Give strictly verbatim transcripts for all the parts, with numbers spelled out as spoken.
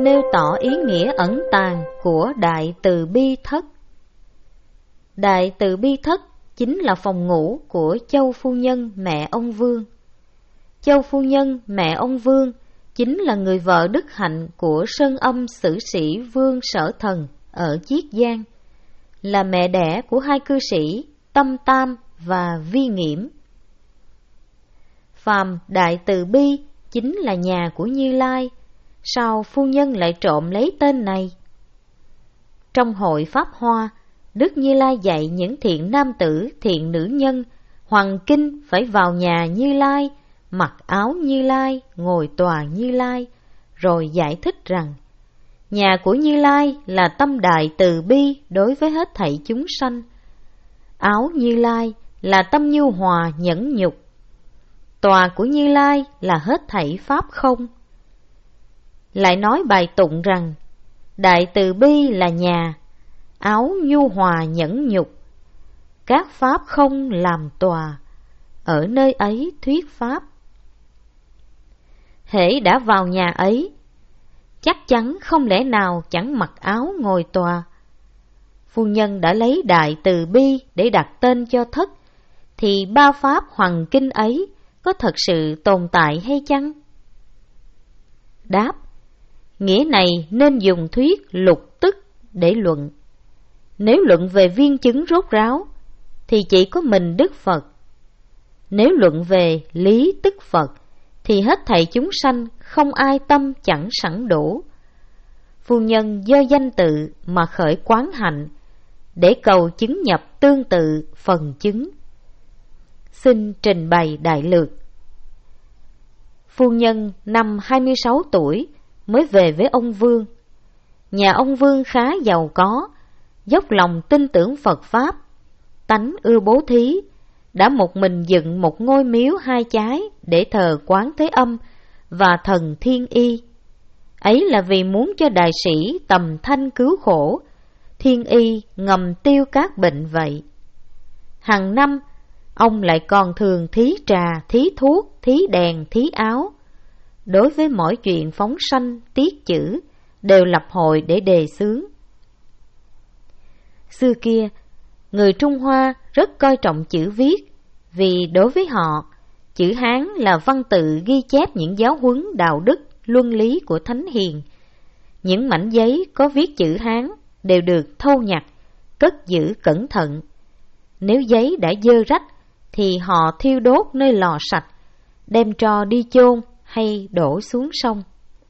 nêu tỏ ý nghĩa ẩn tàng của Đại Từ Bi Thất. Đại Từ Bi Thất chính là phòng ngủ của Châu Phu Nhân mẹ ông Vương. Châu Phu Nhân mẹ ông Vương chính là người vợ đức hạnh của Sơn Âm sử sĩ Vương Sở Thần ở Chiết Giang, là mẹ đẻ của hai cư sĩ Tâm Tam và Vi Nghiễm. Phàm Đại Từ Bi chính là nhà của Như Lai, sao phu nhân lại trộm lấy tên này? Trong hội Pháp Hoa, Đức Như Lai dạy những thiện nam tử, thiện nữ nhân, hoàng kinh phải vào nhà Như Lai, mặc áo Như Lai, ngồi tòa Như Lai, rồi giải thích rằng nhà của Như Lai là tâm đại từ bi đối với hết thảy chúng sanh. Áo Như Lai là tâm nhu hòa nhẫn nhục. Tòa của Như Lai là hết thảy pháp không. Lại nói bài tụng rằng Đại Từ Bi là nhà, áo nhu hòa nhẫn nhục, các pháp không làm tòa, ở nơi ấy thuyết pháp. Hễ đã vào nhà ấy, chắc chắn không lẽ nào chẳng mặc áo ngồi tòa. Phu nhân đã lấy Đại Từ Bi để đặt tên cho thất, thì ba pháp hoàng kinh ấy có thật sự tồn tại hay chăng? Đáp: nghĩa này nên dùng thuyết lục tức để luận. Nếu luận về viên chứng rốt ráo, thì chỉ có mình Đức Phật. Nếu luận về lý tức Phật, thì hết thảy chúng sanh không ai tâm chẳng sẵn đủ. Phu nhân do danh tự mà khởi quán hạnh, để cầu chứng nhập tương tự phần chứng. Xin trình bày đại lược. Phu nhân năm hai mươi sáu tuổi mới về với ông Vương. Nhà ông Vương khá giàu có, dốc lòng tin tưởng Phật Pháp, tánh ưa bố thí, đã một mình dựng một ngôi miếu hai chái để thờ Quán Thế Âm và thần Thiên Y. Ấy là vì muốn cho đại sĩ tầm thanh cứu khổ, Thiên Y ngầm tiêu các bệnh vậy. Hàng năm, ông lại còn thường thí trà, thí thuốc, thí đèn, thí áo. Đối với mỗi chuyện phóng sanh, tiết chữ, đều lập hội để đề xướng. Xưa kia, người Trung Hoa rất coi trọng chữ viết, vì đối với họ, chữ Hán là văn tự ghi chép những giáo huấn đạo đức, luân lý của thánh hiền. Những mảnh giấy có viết chữ Hán đều được thâu nhặt, cất giữ cẩn thận. Nếu giấy đã dơ rách, thì họ thiêu đốt nơi lò sạch, đem tro đi chôn hay đổ xuống sông.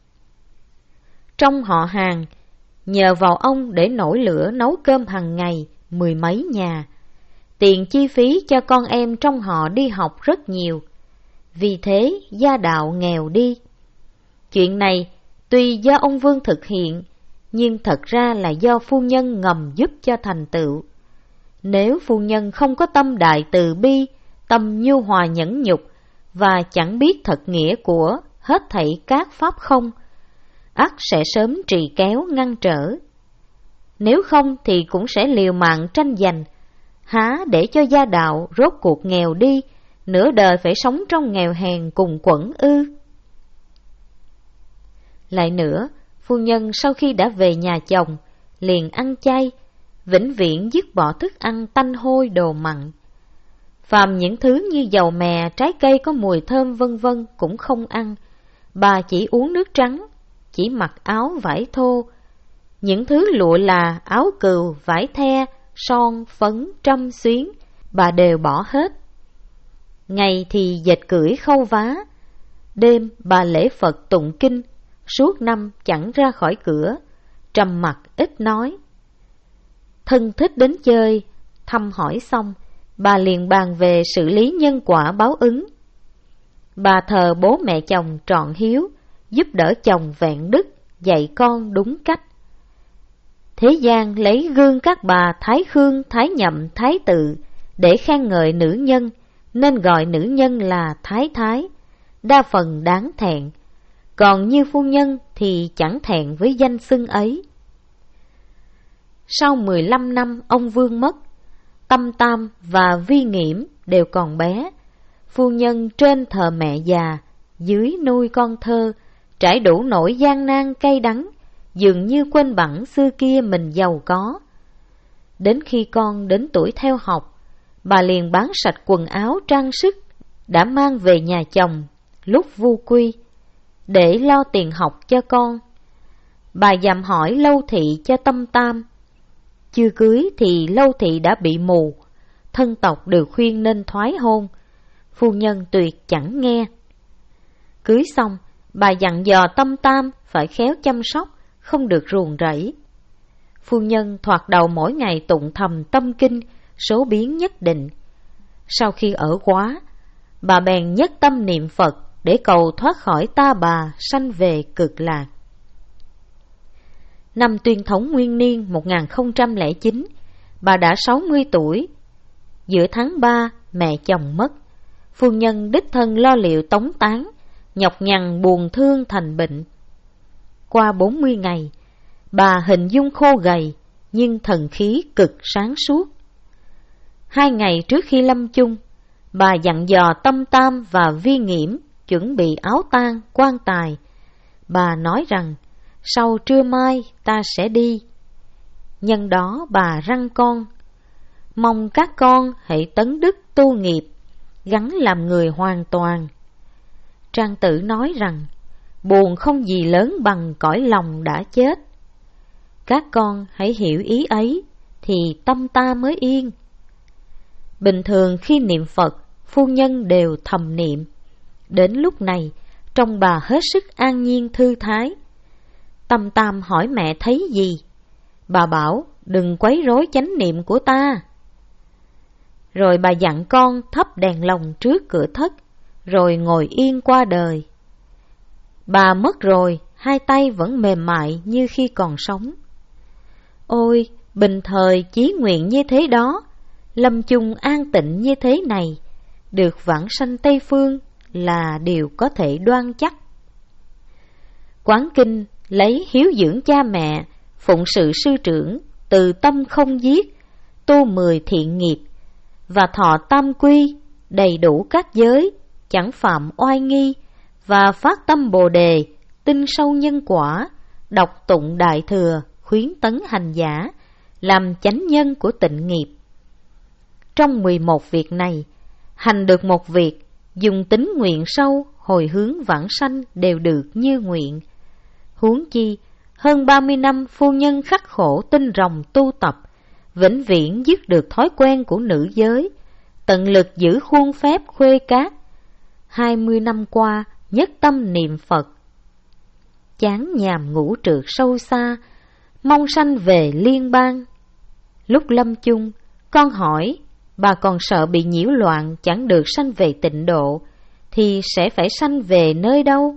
Trong họ Hàn, nhờ vào ông để nổi lửa nấu cơm hàng ngày mười mấy nhà. Tiền chi phí cho con em trong họ đi học rất nhiều, vì thế gia đạo nghèo đi. Chuyện này tuy do ông Vương thực hiện, nhưng thật ra là do phu nhân ngầm giúp cho thành tựu. Nếu phu nhân không có tâm đại từ bi, tâm nhu hòa nhẫn nhục, và chẳng biết thật nghĩa của hết thảy các pháp không, ắt sẽ sớm trì kéo ngăn trở. Nếu không thì cũng sẽ liều mạng tranh giành, há để cho gia đạo rốt cuộc nghèo đi, nửa đời phải sống trong nghèo hèn cùng quẫn ư. Lại nữa, phu nhân sau khi đã về nhà chồng, liền ăn chay, vĩnh viễn dứt bỏ thức ăn tanh hôi đồ mặn. Phàm những thứ như dầu mè, trái cây có mùi thơm vân vân cũng không ăn. Bà chỉ uống nước trắng, chỉ mặc áo vải thô. Những thứ lụa là áo cừu, vải the, son, phấn, trâm xuyến, bà đều bỏ hết. Ngày thì dệt cưỡi khâu vá, đêm bà lễ Phật tụng kinh, suốt năm chẳng ra khỏi cửa, trầm mặc ít nói. Thân thích đến chơi, thăm hỏi xong, bà liền bàn về xử lý nhân quả báo ứng. Bà thờ bố mẹ chồng trọn hiếu, giúp đỡ chồng vẹn đức, dạy con đúng cách. Thế gian lấy gương các bà Thái Khương, Thái Nhậm, Thái Tự để khen ngợi nữ nhân, nên gọi nữ nhân là Thái Thái, đa phần đáng thẹn. Còn như phu nhân thì chẳng thẹn với danh xưng ấy. Sau mười lăm năm ông Vương mất, Tâm Tam và Vi Nghiễm đều còn bé. Phu nhân trên thờ mẹ già, dưới nuôi con thơ, trải đủ nỗi gian nan cay đắng, dường như quên bẵng xưa kia mình giàu có. Đến khi con đến tuổi theo học, bà liền bán sạch quần áo trang sức đã mang về nhà chồng lúc vu quy để lo tiền học cho con. Bà dặm hỏi Lâu Thị cho Tâm Tam. Chưa cưới thì Lâu Thị đã bị mù, thân tộc đều khuyên nên thoái hôn. Phu nhân tuyệt chẳng nghe. Cưới xong, bà dặn dò Tâm Tam phải khéo chăm sóc, không được ruồng rẫy. Phu nhân thoạt đầu mỗi ngày tụng thầm tâm kinh, số biến nhất định. Sau khi ở quá, bà bèn nhất tâm niệm Phật để cầu thoát khỏi ta bà, sanh về cực lạc. Năm Tuyên Thống Nguyên Niên một nghìn không trăm lẻ chín, bà đã sáu mươi tuổi. Giữa tháng ba, mẹ chồng mất. Phu nhân đích thân lo liệu tống táng, nhọc nhằn buồn thương thành bệnh. Qua bốn mươi ngày, bà hình dung khô gầy, nhưng thần khí cực sáng suốt. Hai ngày trước khi lâm chung, bà dặn dò Tâm Tam và Vi Nghiễm chuẩn bị áo tang, quan tài. Bà nói rằng, sau trưa mai ta sẽ đi. Nhân đó bà răn con, mong các con hãy tấn đức tu nghiệp, gắn làm người hoàn toàn. Trang Tử nói rằng, buồn không gì lớn bằng cõi lòng đã chết. Các con hãy hiểu ý ấy, thì tâm ta mới yên. Bình thường khi niệm Phật, phu nhân đều thầm niệm. Đến lúc này, trông bà hết sức an nhiên thư thái. Tâm Tam hỏi mẹ thấy gì? Bà bảo, đừng quấy rối chánh niệm của ta. Rồi bà dặn con thắp đèn lồng trước cửa thất, rồi ngồi yên qua đời. Bà mất rồi, hai tay vẫn mềm mại như khi còn sống. Ôi, bình thời chí nguyện như thế đó, lâm chung an tịnh như thế này, được vãng sanh Tây Phương là điều có thể đoan chắc. Quán Kinh lấy hiếu dưỡng cha mẹ, phụng sự sư trưởng, từ tâm không giết, tu mười thiện nghiệp, và thọ tam quy, đầy đủ các giới, chẳng phạm oai nghi, và phát tâm Bồ Đề, tin sâu nhân quả, đọc tụng Đại Thừa, khuyến tấn hành giả, làm chánh nhân của tịnh nghiệp. Trong mười một việc này, hành được một việc, dùng tính nguyện sâu, hồi hướng vãng sanh đều được như nguyện. Huống chi, hơn ba mươi năm phu nhân khắc khổ tinh ròng tu tập, vĩnh viễn dứt được thói quen của nữ giới, tận lực giữ khuôn phép khuê cát. Hai mươi năm qua, nhất tâm niệm Phật. Chán nhàm ngũ trượt sâu xa, mong sanh về liên bang. Lúc lâm chung, con hỏi, bà còn sợ bị nhiễu loạn chẳng được sanh về tịnh độ, thì sẽ phải sanh về nơi đâu?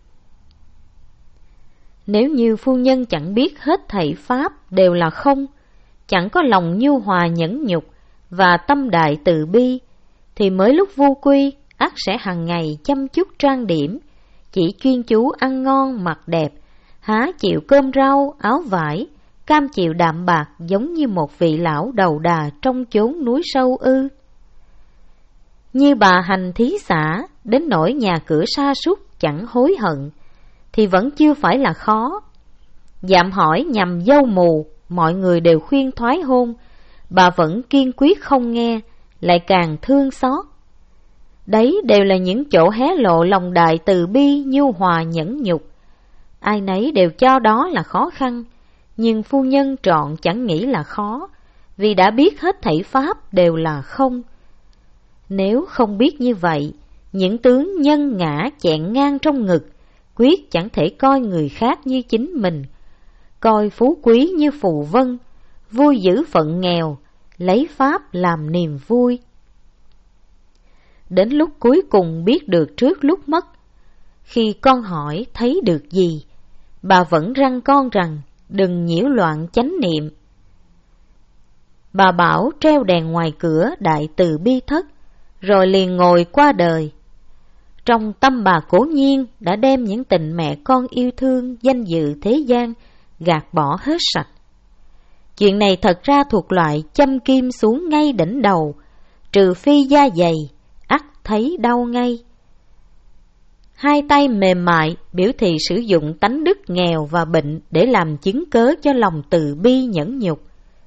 Nếu như phu nhân chẳng biết hết thảy pháp đều là không, chẳng có lòng nhu hòa nhẫn nhục và tâm đại từ bi, thì mới lúc vu quy, ắt sẽ hàng ngày chăm chút trang điểm, chỉ chuyên chú ăn ngon mặc đẹp, há chịu cơm rau, áo vải, cam chịu đạm bạc giống như một vị lão đầu đà trong chốn núi sâu ư? Như bà hành thí xã, đến nỗi nhà cửa sa sút chẳng hối hận, thì vẫn chưa phải là khó. Dạm hỏi nhằm dâu mù, mọi người đều khuyên thoái hôn, bà vẫn kiên quyết không nghe, lại càng thương xót. Đấy đều là những chỗ hé lộ lòng đại từ bi, nhu hòa nhẫn nhục. Ai nấy đều cho đó là khó khăn, nhưng phu nhân trọn chẳng nghĩ là khó, vì đã biết hết thảy pháp đều là không. Nếu không biết như vậy, những tướng nhân ngã chẹn ngang trong ngực, quyết chẳng thể coi người khác như chính mình, coi phú quý như phù vân, vui giữ phận nghèo, lấy pháp làm niềm vui. Đến lúc cuối cùng biết được trước lúc mất, khi con hỏi thấy được gì, bà vẫn răn con rằng đừng nhiễu loạn chánh niệm. Bà bảo treo đèn ngoài cửa đại từ bi thất, rồi liền ngồi qua đời. Trong tâm bà cố nhiên đã đem những tình mẹ con yêu thương, danh dự thế gian gạt bỏ hết sạch. Chuyện này thật ra thuộc loại châm kim xuống ngay đỉnh đầu, trừ phi da dày, ắt thấy đau ngay. hai tay mềm mại biểu thị sử dụng tánh đức nghèo và bệnh để làm chứng cớ cho lòng từ bi nhẫn nhục.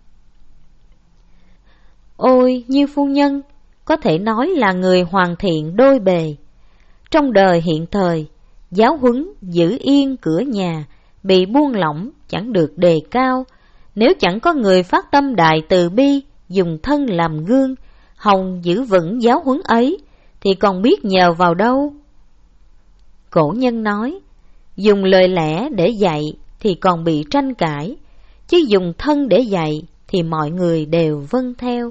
Ôi, Nhiêu phu nhân có thể nói là người hoàn thiện đôi bề. Trong đời hiện thời, giáo huấn giữ yên cửa nhà bị buông lỏng chẳng được đề cao. Nếu chẳng có người phát tâm đại từ bi, dùng thân làm gương, hòng giữ vững giáo huấn ấy, thì còn biết nhờ vào đâu. Cổ nhân nói, dùng lời lẽ để dạy thì còn bị tranh cãi, chứ dùng thân để dạy thì mọi người đều vâng theo.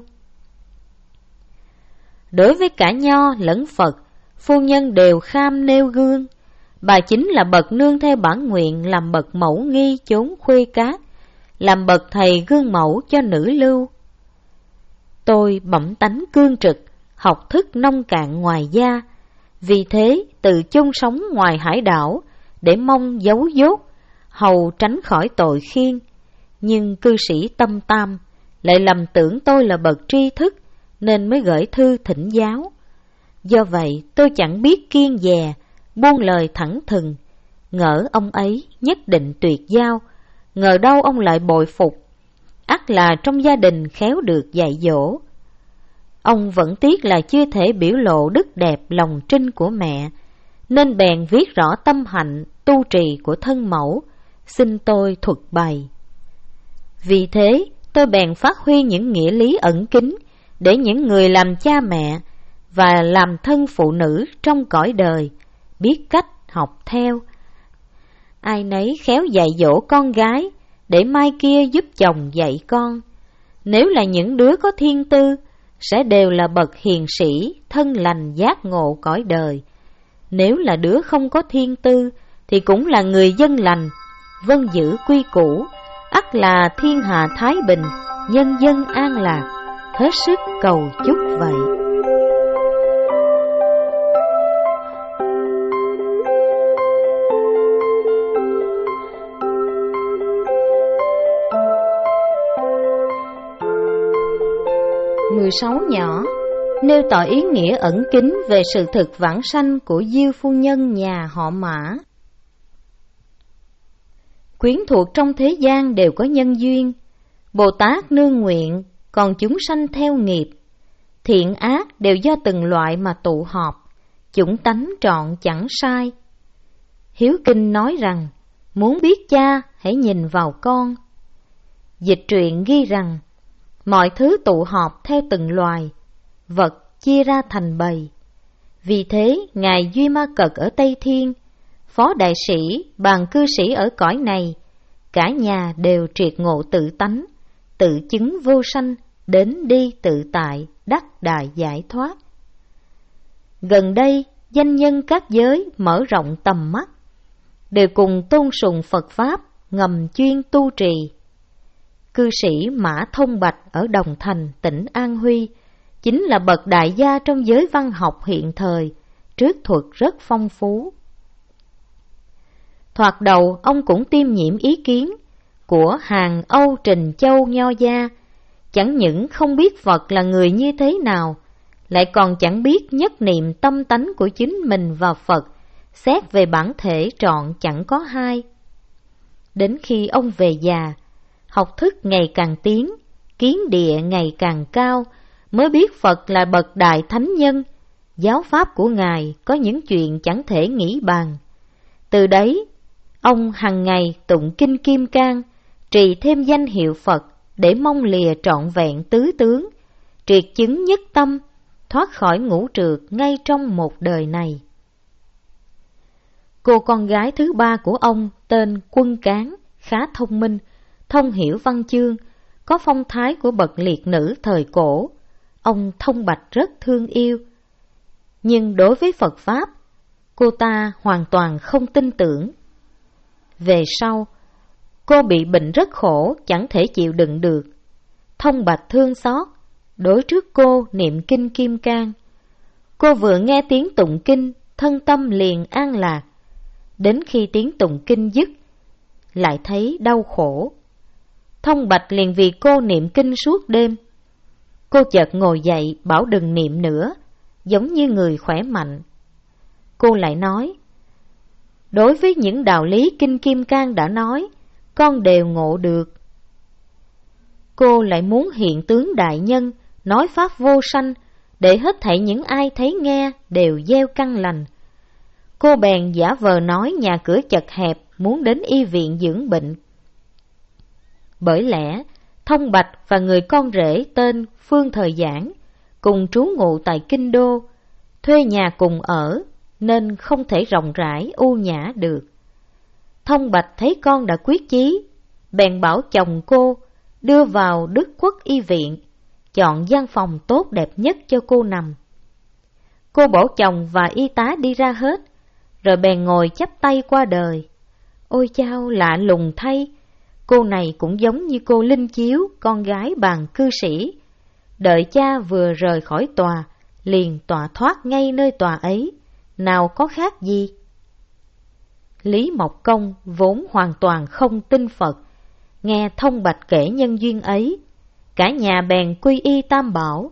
Đối với cả Nho lẫn Phật, phu nhân đều kham nêu gương. Bà chính là bậc nương theo bản nguyện làm bậc mẫu nghi chốn khuê cát, làm bậc thầy gương mẫu cho nữ lưu. Tôi bẩm tánh cương trực, học thức nông cạn ngoài da, vì thế tự chung sống ngoài hải đảo, để mong giấu dốt, hầu tránh khỏi tội khiên. Nhưng cư sĩ tâm tam lại lầm tưởng tôi là bậc tri thức, nên mới gửi thư thỉnh giáo. Do vậy tôi chẳng biết kiêng dè, buông lời thẳng thừng, ngỡ ông ấy nhất định tuyệt giao, ngờ đâu ông lại bội phục, ắt là trong gia đình khéo được dạy dỗ. Ông vẫn tiếc là chưa thể biểu lộ đức đẹp lòng trinh của mẹ, nên bèn viết rõ tâm hạnh tu trì của thân mẫu, xin tôi thuật bày. Vì thế tôi bèn phát huy những nghĩa lý ẩn kín để những người làm cha mẹ và làm thân phụ nữ trong cõi đời biết cách học theo. Ai nấy khéo dạy dỗ con gái, để mai kia giúp chồng dạy con. Nếu là những đứa có thiên tư, sẽ đều là bậc hiền sĩ, thân lành giác ngộ cõi đời. Nếu là đứa không có thiên tư, thì cũng là người dân lành, vâng giữ quy củ, ắt là thiên hạ thái bình, nhân dân an lạc. Hết sức cầu chúc vậy. mười sáu nhỏ nêu tỏ ý nghĩa ẩn kín về sự thực vãng sanh của Diêu phu nhân nhà họ Mã. Quyến thuộc trong thế gian đều có nhân duyên, Bồ Tát nương nguyện, còn chúng sanh theo nghiệp. Thiện ác đều do từng loại mà tụ họp, chủng tánh trọn chẳng sai. Hiếu Kinh nói rằng, muốn biết cha hãy nhìn vào con. Dịch truyện ghi rằng, mọi thứ tụ họp theo từng loài, vật chia ra thành bầy. Vì thế, Ngài Duy Ma Cật ở Tây Thiên, Phó Đại Sĩ, Bàn Cư Sĩ ở cõi này, cả nhà đều triệt ngộ tự tánh, tự chứng vô sanh, đến đi tự tại, đắc đại giải thoát. Gần đây, danh nhân các giới mở rộng tầm mắt, đều cùng tôn sùng Phật Pháp, ngầm chuyên tu trì. Cư sĩ Mã Thông Bạch ở Đồng Thành, tỉnh An Huy, chính là bậc đại gia trong giới văn học hiện thời, trước thuật rất phong phú. Thoạt đầu, ông cũng tiêm nhiễm ý kiến của hàng Âu Trình Châu Nho gia, chẳng những không biết Phật là người như thế nào, lại còn chẳng biết nhất niệm tâm tánh của chính mình và Phật, xét về bản thể trọn chẳng có hai. Đến khi ông về già, học thức ngày càng tiến, kiến địa ngày càng cao, mới biết Phật là bậc đại thánh nhân, giáo pháp của Ngài có những chuyện chẳng thể nghĩ bàn. Từ đấy, ông hằng ngày tụng kinh Kim Cang, trì thêm danh hiệu Phật để mong lìa trọn vẹn tứ tướng, triệt chứng nhất tâm, thoát khỏi ngũ trược ngay trong một đời này. Cô con gái thứ ba của ông tên Quân Cán, khá thông minh, thông hiểu văn chương, có phong thái của bậc liệt nữ thời cổ. Ông Thông Bạch rất thương yêu. Nhưng đối với Phật Pháp, cô ta hoàn toàn không tin tưởng. Về sau, cô bị bệnh rất khổ, chẳng thể chịu đựng được. Thông Bạch thương xót, đối trước cô niệm kinh Kim Cang. Cô vừa nghe tiếng tụng kinh, thân tâm liền an lạc. Đến khi tiếng tụng kinh dứt, lại thấy đau khổ. Thông Bạch liền vì cô niệm kinh suốt đêm. Cô chợt ngồi dậy bảo đừng niệm nữa, giống như người khỏe mạnh. Cô lại nói, Đối với những đạo lý Kinh Kim Cang đã nói, con đều ngộ được. Cô lại muốn hiện tướng đại nhân, nói pháp vô sanh, để hết thảy những ai thấy nghe đều gieo căn lành. Cô bèn giả vờ nói nhà cửa chật hẹp, muốn đến y viện dưỡng bệnh. Bởi lẽ, Thông Bạch và người con rể tên Phương Thời Giảng cùng trú ngụ tại Kinh Đô, thuê nhà cùng ở, nên không thể rộng rãi u nhã được. Thông Bạch thấy con đã quyết chí, bèn bảo chồng cô đưa vào Đức Quốc y viện, chọn gian phòng tốt đẹp nhất cho cô nằm. Cô bảo chồng và y tá đi ra hết, rồi bèn ngồi chắp tay qua đời. Ôi chao, lạ lùng thay, cô này cũng giống như cô Linh Chiếu, con gái bàn cư sĩ. Đợi cha vừa rời khỏi tòa, liền tọa thoát ngay nơi tòa ấy, nào có khác gì. Lý Mộc Công vốn hoàn toàn không tin Phật, nghe Thông Bạch kể nhân duyên ấy, cả nhà bèn quy y Tam Bảo.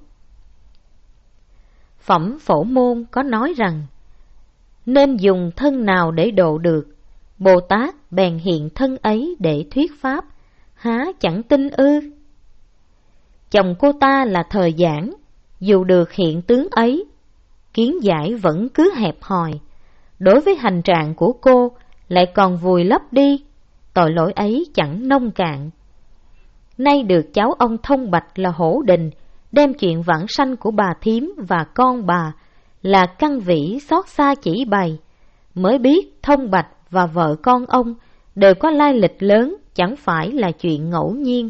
Phẩm Phổ Môn có nói rằng, nên dùng thân nào để độ được, Bồ Tát bèn hiện thân ấy để thuyết pháp, há chẳng tin ư? Chồng cô ta là Thời Giảng, dù được hiện tướng ấy, kiến giải vẫn cứ hẹp hòi. Đối với hành trạng của cô lại còn vùi lấp đi, tội lỗi ấy chẳng nông cạn. Nay được cháu ông Thông Bạch là Hổ Đình đem chuyện vãng sanh của bà thím và con bà là Căn Vĩ xót xa chỉ bày, mới biết Thông Bạch và vợ con ông đều có lai lịch lớn, chẳng phải là chuyện ngẫu nhiên.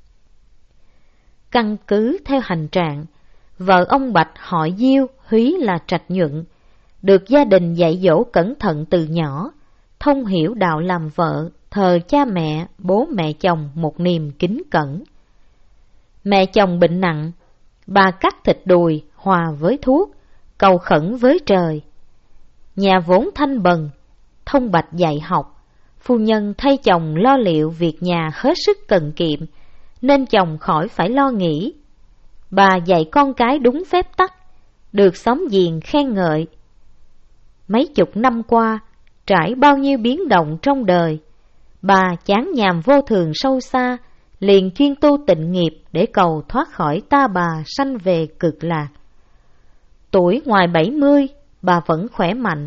Căn cứ theo hành trạng, vợ ông Bạch họ Diêu, húy là Trạch Nhuận, được gia đình dạy dỗ cẩn thận từ nhỏ, thông hiểu đạo làm vợ, thờ cha mẹ, bố mẹ chồng một niềm kính cẩn. Mẹ chồng bệnh nặng, bà cắt thịt đùi hòa với thuốc, cầu khẩn với trời. Nhà vốn thanh bần, Thông Bạch dạy học, phu nhân thay chồng lo liệu việc nhà hết sức cần kiệm, nên chồng khỏi phải lo nghĩ. Bà dạy con cái đúng phép tắc, được xóm giềng khen ngợi. Mấy chục năm qua, trải bao nhiêu biến động trong đời, bà chán nhàm vô thường sâu xa, liền chuyên tu tịnh nghiệp để cầu thoát khỏi ta bà sanh về cực lạc. Tuổi ngoài bảy mươi, bà vẫn khỏe mạnh.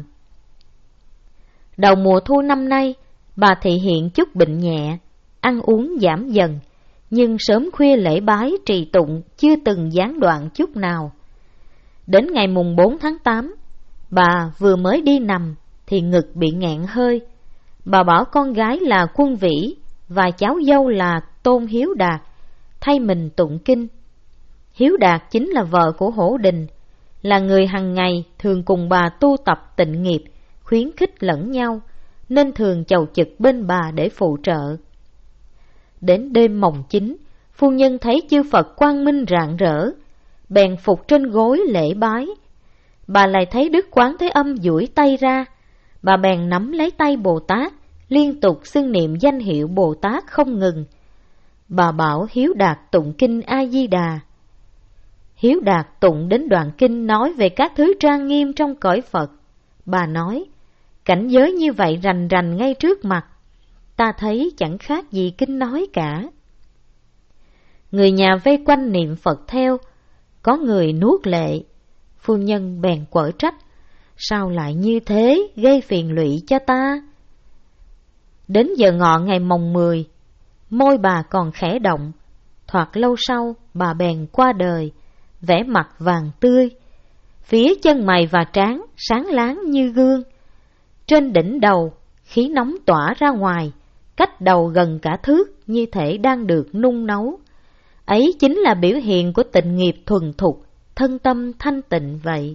Đầu mùa thu năm nay, bà thị hiện chút bệnh nhẹ, ăn uống giảm dần, nhưng sớm khuya lễ bái trì tụng chưa từng gián đoạn chút nào. Đến ngày mùng bốn tháng tám, bà vừa mới đi nằm thì ngực bị nghẹn hơi. Bà bảo con gái là Quân Vĩ và cháu dâu là Tôn Hiếu Đạt thay mình tụng kinh. Hiếu Đạt chính là vợ của Hổ Đình, là người hằng ngày thường cùng bà tu tập tịnh nghiệp, khuyến khích lẫn nhau, nên thường chầu trực bên bà để phụ trợ. Đến đêm mồng chín, phu nhân thấy chư Phật quang minh rạng rỡ, bèn phục trên gối lễ bái. Bà lại thấy Đức Quán Thế Âm duỗi tay ra, bà bèn nắm lấy tay Bồ Tát, liên tục xưng niệm danh hiệu Bồ Tát không ngừng. Bà bảo Hiếu Đạt tụng kinh A-di-đà. Hiếu Đạt tụng đến đoạn kinh nói về các thứ trang nghiêm trong cõi Phật. Bà nói, cảnh giới như vậy rành rành ngay trước mặt, ta thấy chẳng khác gì kinh nói cả. Người nhà vây quanh niệm Phật theo, có người nuốt lệ. Phu nhân bèn quở trách, sao lại như thế, gây phiền lụy cho ta. Đến giờ ngọ ngày mồng mười, môi bà còn khẽ động, thoạt lâu sau bà bèn qua đời, vẻ mặt vàng tươi, phía chân mày và trán sáng láng như gương. Trên đỉnh đầu khí nóng tỏa ra ngoài, cách đầu gần cả thước, như thể đang được nung nấu. Ấy chính là biểu hiện của tịnh nghiệp thuần thục, thân tâm thanh tịnh vậy.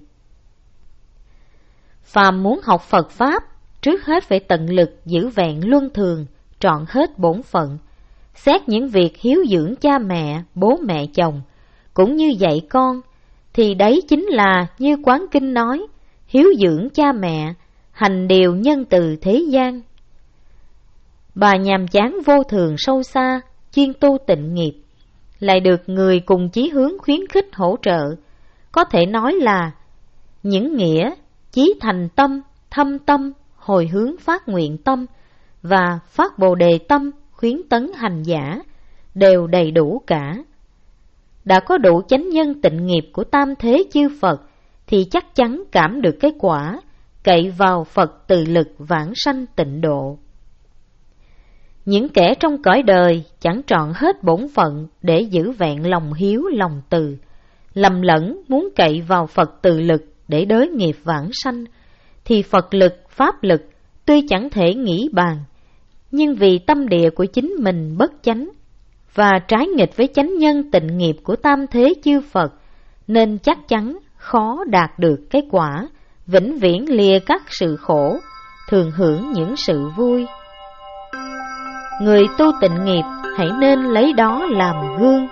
Phàm muốn học Phật Pháp, trước hết phải tận lực giữ vẹn luân thường, trọn hết bổn phận, xét những việc hiếu dưỡng cha mẹ, bố mẹ chồng, cũng như dạy con, thì đấy chính là như Quán Kinh nói, hiếu dưỡng cha mẹ, hành điều nhân từ thế gian. Bà nhàm chán vô thường sâu xa, chuyên tu tịnh nghiệp, lại được người cùng chí hướng khuyến khích hỗ trợ, có thể nói là những nghĩa chí thành tâm, thâm tâm, hồi hướng phát nguyện tâm và phát bồ đề tâm khuyến tấn hành giả đều đầy đủ cả. Đã có đủ chánh nhân tịnh nghiệp của tam thế chư Phật thì chắc chắn cảm được cái quả, cậy vào Phật từ lực vãng sanh tịnh độ. Những kẻ trong cõi đời chẳng trọn hết bổn phận để giữ vẹn lòng hiếu lòng từ, lầm lẫn muốn cậy vào Phật từ lực để đới nghiệp vãng sanh, thì Phật lực, Pháp lực tuy chẳng thể nghĩ bàn, nhưng vì tâm địa của chính mình bất chánh và trái nghịch với chánh nhân tịnh nghiệp của tam thế chư Phật, nên chắc chắn khó đạt được cái quả, vĩnh viễn lìa các sự khổ, thường hưởng những sự vui. Người tu tịnh nghiệp hãy nên lấy đó làm gương.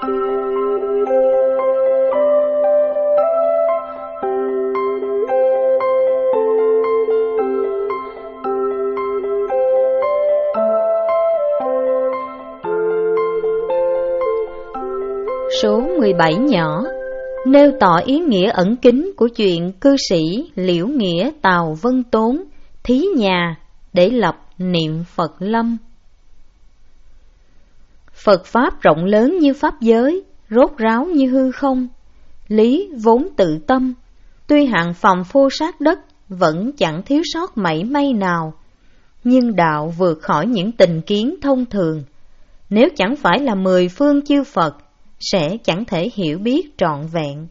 Số mười bảy nhỏ nêu tỏ ý nghĩa ẩn kín của chuyện cư sĩ Liễu Nghĩa Tào Vân Tốn thí nhà để lập niệm Phật lâm. Phật Pháp rộng lớn như Pháp giới, rốt ráo như hư không, lý vốn tự tâm, tuy hạng phàm phô sát đất, vẫn chẳng thiếu sót mảy may nào, nhưng đạo vượt khỏi những tình kiến thông thường. Nếu chẳng phải là mười phương chư Phật, sẽ chẳng thể hiểu biết trọn vẹn.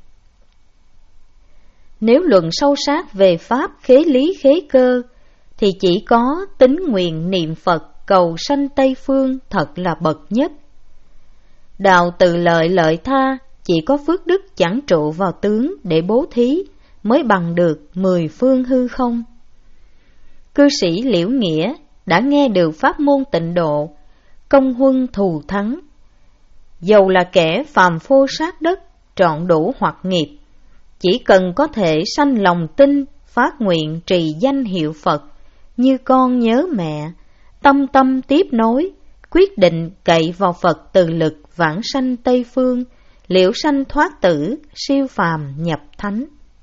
Nếu luận sâu sát về Pháp khế lý khế cơ, thì chỉ có tín nguyện niệm Phật cầu sanh Tây Phương thật là bậc nhất. Đạo từ lợi lợi tha, chỉ có phước đức chẳng trụ vào tướng để bố thí, mới bằng được mười phương hư không. Cư sĩ Liễu Nghĩa đã nghe được pháp môn tịnh độ, công huân thù thắng. Dầu là kẻ phàm phô sát đất, trọn đủ hoặc nghiệp, chỉ cần có thể sanh lòng tin, phát nguyện trì danh hiệu Phật, như con nhớ mẹ, tâm tâm tiếp nối, quyết định cậy vào Phật từ lực vãng sanh Tây Phương, liễu sanh thoát tử, siêu phàm nhập thánh.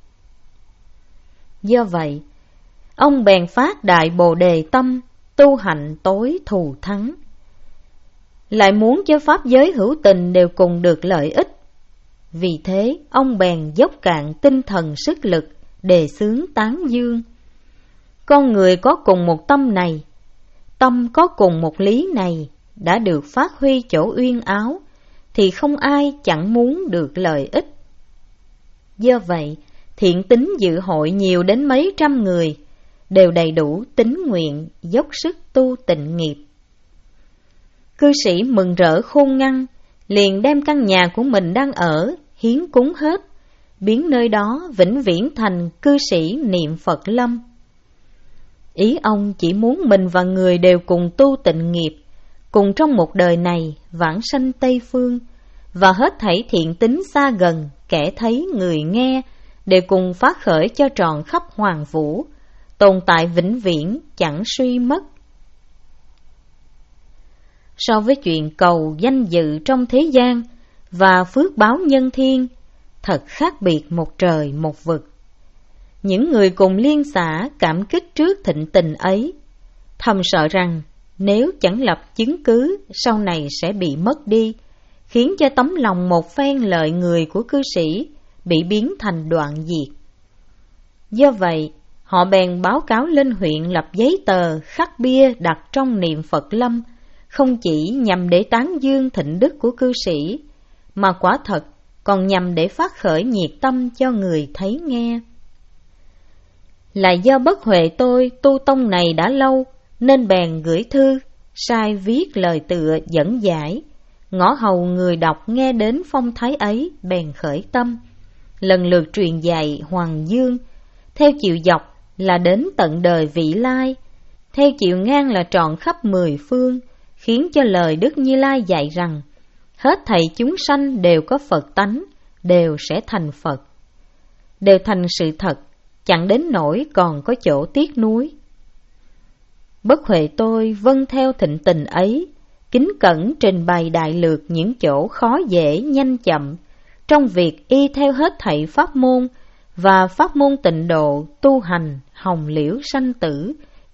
Do vậy, ông bèn phát đại bồ đề tâm, tu hành tối thù thắng. Lại muốn cho pháp giới hữu tình đều cùng được lợi ích. Vì thế, ông bèn dốc cạn tinh thần sức lực, đề xướng tán dương. Con người có cùng một tâm này, tâm có cùng một lý này, đã được phát huy chỗ uyên áo, thì không ai chẳng muốn được lợi ích. Do vậy, thiện tín dự hội nhiều đến mấy trăm người, đều đầy đủ tín nguyện, dốc sức tu tịnh nghiệp. Cư sĩ mừng rỡ khôn ngăn, liền đem căn nhà của mình đang ở, hiến cúng hết, biến nơi đó vĩnh viễn thành cư sĩ niệm Phật lâm. Ý ông chỉ muốn mình và người đều cùng tu tịnh nghiệp, cùng trong một đời này vãng sanh Tây Phương, và hết thảy thiện tính xa gần, kẻ thấy người nghe, đều cùng phát khởi cho tròn khắp hoàng vũ, tồn tại vĩnh viễn chẳng suy mất. So với chuyện cầu danh dự trong thế gian và phước báo nhân thiên, thật khác biệt một trời một vực. Những người cùng liên xã cảm kích trước thịnh tình ấy, thầm sợ rằng nếu chẳng lập chứng cứ sau này sẽ bị mất đi, khiến cho tấm lòng một phen lợi người của cư sĩ bị biến thành đoạn diệt. Do vậy, họ bèn báo cáo lên huyện lập giấy tờ khắc bia đặt trong niệm Phật lâm, không chỉ nhằm để tán dương thịnh đức của cư sĩ, mà quả thật còn nhằm để phát khởi nhiệt tâm cho người thấy nghe. Là do bất huệ tôi tu tông này đã lâu, nên bèn gửi thư, sai viết lời tựa dẫn giải, ngõ hầu người đọc nghe đến phong thái ấy bèn khởi tâm, lần lượt truyền dạy Hoàng Dương, theo chiều dọc là đến tận đời vị lai, theo chiều ngang là trọn khắp mười phương, khiến cho lời Đức Như Lai dạy rằng hết thảy chúng sanh đều có Phật tánh, đều sẽ thành Phật, đều thành sự thật, chẳng đến nỗi còn có chỗ tiếc nuối. Bất huệ tôi vâng theo thịnh tình ấy, kính cẩn trình bày đại lược những chỗ khó dễ nhanh chậm trong việc y theo hết thảy pháp môn và pháp môn tịnh độ tu hành hồng liễu sanh tử,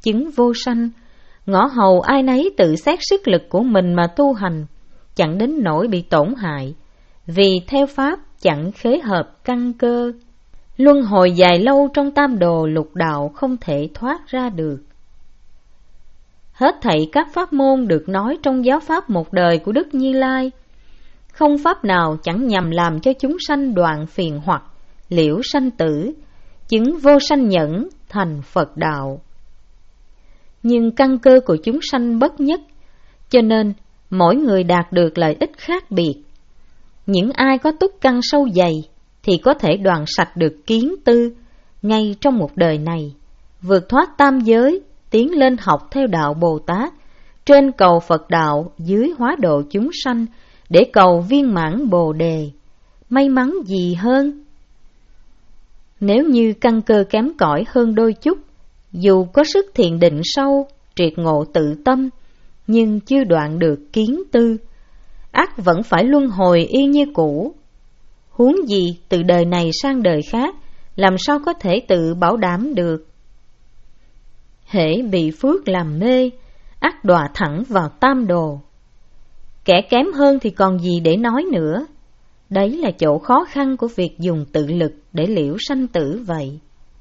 chứng vô sanh, ngõ hầu ai nấy tự xét sức lực của mình mà tu hành, chẳng đến nỗi bị tổn hại, vì theo pháp chẳng khế hợp căn cơ. Luân hồi dài lâu trong tam đồ lục đạo không thể thoát ra được. Hết thảy các pháp môn được nói trong giáo pháp một đời của Đức Như Lai, không pháp nào chẳng nhằm làm cho chúng sanh đoạn phiền hoặc, liễu sanh tử, chứng vô sanh nhẫn, thành Phật đạo. Nhưng căn cơ của chúng sanh bất nhất, cho nên mỗi người đạt được lợi ích khác biệt. Những ai có túc căn sâu dày thì có thể đoạn sạch được kiến tư ngay trong một đời này, vượt thoát tam giới, tiến lên học theo đạo Bồ Tát, trên cầu Phật đạo, dưới hóa độ chúng sanh, để cầu viên mãn Bồ đề. May mắn gì hơn? Nếu như căn cơ kém cỏi hơn đôi chút, dù có sức thiền định sâu, triệt ngộ tự tâm, nhưng chưa đoạn được kiến tư, ắt vẫn phải luân hồi y như cũ. Huống gì từ đời này sang đời khác, làm sao có thể tự bảo đảm được? Hễ bị phước làm mê, ắt đọa thẳng vào tam đồ. Kẻ kém hơn thì còn gì để nói nữa. Đấy là chỗ khó khăn của việc dùng tự lực để liễu sanh tử vậy.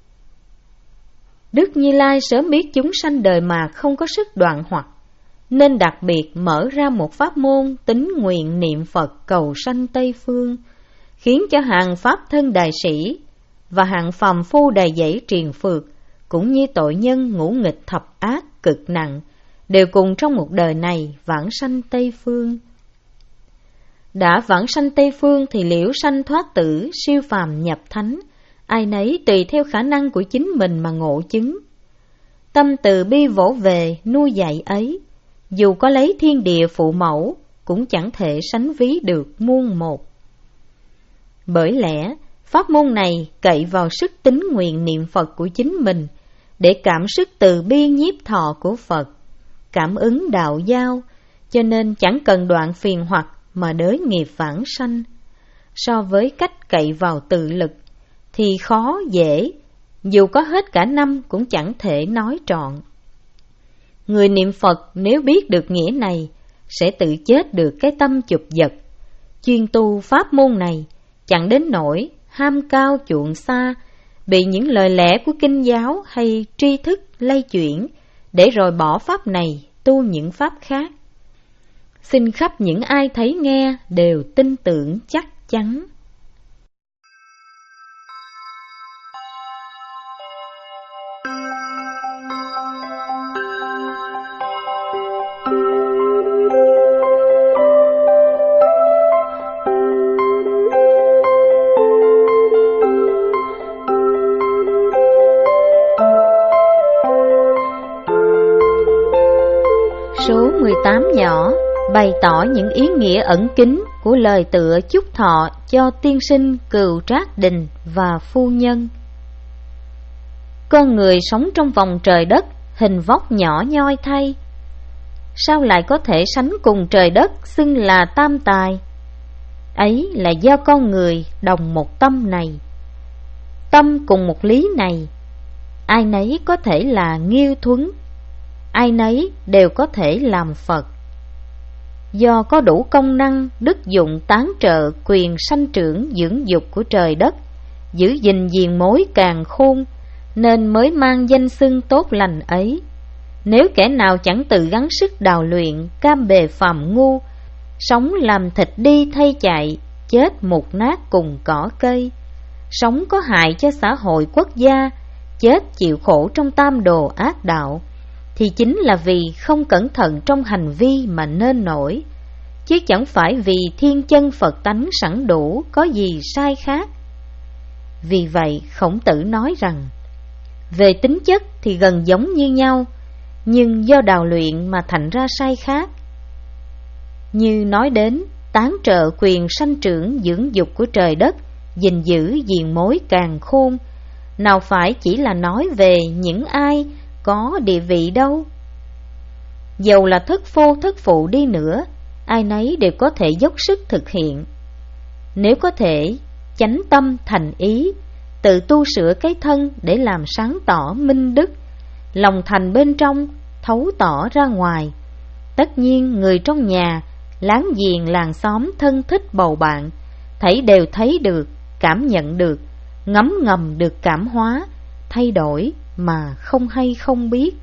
Đức Như Lai sớm biết chúng sanh đời mà không có sức đoạn hoặc, nên đặc biệt mở ra một pháp môn tín nguyện niệm Phật cầu sanh Tây Phương, khiến cho hàng pháp thân đại sĩ và hàng phàm phu đầy dẫy triền phược, cũng như tội nhân ngũ nghịch thập ác cực nặng, đều cùng trong một đời này vãng sanh Tây Phương. Đã vãng sanh Tây Phương thì liễu sanh thoát tử, siêu phàm nhập thánh, ai nấy tùy theo khả năng của chính mình mà ngộ chứng. Tâm từ bi vỗ về nuôi dạy ấy, dù có lấy thiên địa phụ mẫu, cũng chẳng thể sánh ví được muôn một. Bởi lẽ, pháp môn này cậy vào sức tín nguyện niệm Phật của chính mình, để cảm sức từ bi nhiếp thọ của Phật, cảm ứng đạo giao, cho nên chẳng cần đoạn phiền hoặc mà đới nghiệp vãng sanh. So với cách cậy vào tự lực, thì khó dễ, dù có hết cả năm cũng chẳng thể nói trọn. Người niệm Phật nếu biết được nghĩa này, sẽ tự chết được cái tâm chụp giật. Chuyên tu pháp môn này, chẳng đến nỗi ham cao chuộng xa, bị những lời lẽ của kinh giáo hay tri thức lay chuyển, để rồi bỏ pháp này tu những pháp khác. Xin khắp những ai thấy nghe đều tin tưởng chắc chắn. Số mười tám nhỏ bày tỏ những ý nghĩa ẩn kín của lời tựa chúc thọ cho tiên sinh Cừu Trác Đình và phu nhân. Con người sống trong vòng trời đất, hình vóc nhỏ nhoi thay, sao lại có thể sánh cùng trời đất xưng là tam tài? Ấy là do con người đồng một tâm này, tâm cùng một lý này, ai nấy có thể là Nghiêu Thuấn, ai nấy đều có thể làm Phật. Do có đủ công năng, đức dụng tán trợ quyền sanh trưởng dưỡng dục của trời đất, giữ gìn diền mối càn khôn, nên mới mang danh xưng tốt lành ấy. Nếu kẻ nào chẳng tự gắng sức đào luyện, cam bề phàm ngu, sống làm thịt đi thay chạy, chết mục nát cùng cỏ cây, sống có hại cho xã hội quốc gia, chết chịu khổ trong tam đồ ác đạo, thì chính là vì không cẩn thận trong hành vi mà nên nổi, chứ chẳng phải vì thiên chân Phật tánh sẵn đủ có gì sai khác. Vì vậy Khổng Tử nói rằng, về tính chất thì gần giống như nhau, nhưng do đào luyện mà thành ra sai khác. Như nói đến tán trợ quyền sanh trưởng dưỡng dục của trời đất, gìn giữ diền mối càn khôn, nào phải chỉ là nói về những ai có địa vị đâu. Dầu là thất phu thất phụ đi nữa, ai nấy đều có thể dốc sức thực hiện. Nếu có thể chánh tâm thành ý, tự tu sửa cái thân để làm sáng tỏ minh đức, lòng thành bên trong thấu tỏ ra ngoài. Tất nhiên người trong nhà, láng giềng làng xóm thân thích bầu bạn, thấy đều thấy được, cảm nhận được, ngấm ngầm được cảm hóa, thay đổi mà không hay không biết.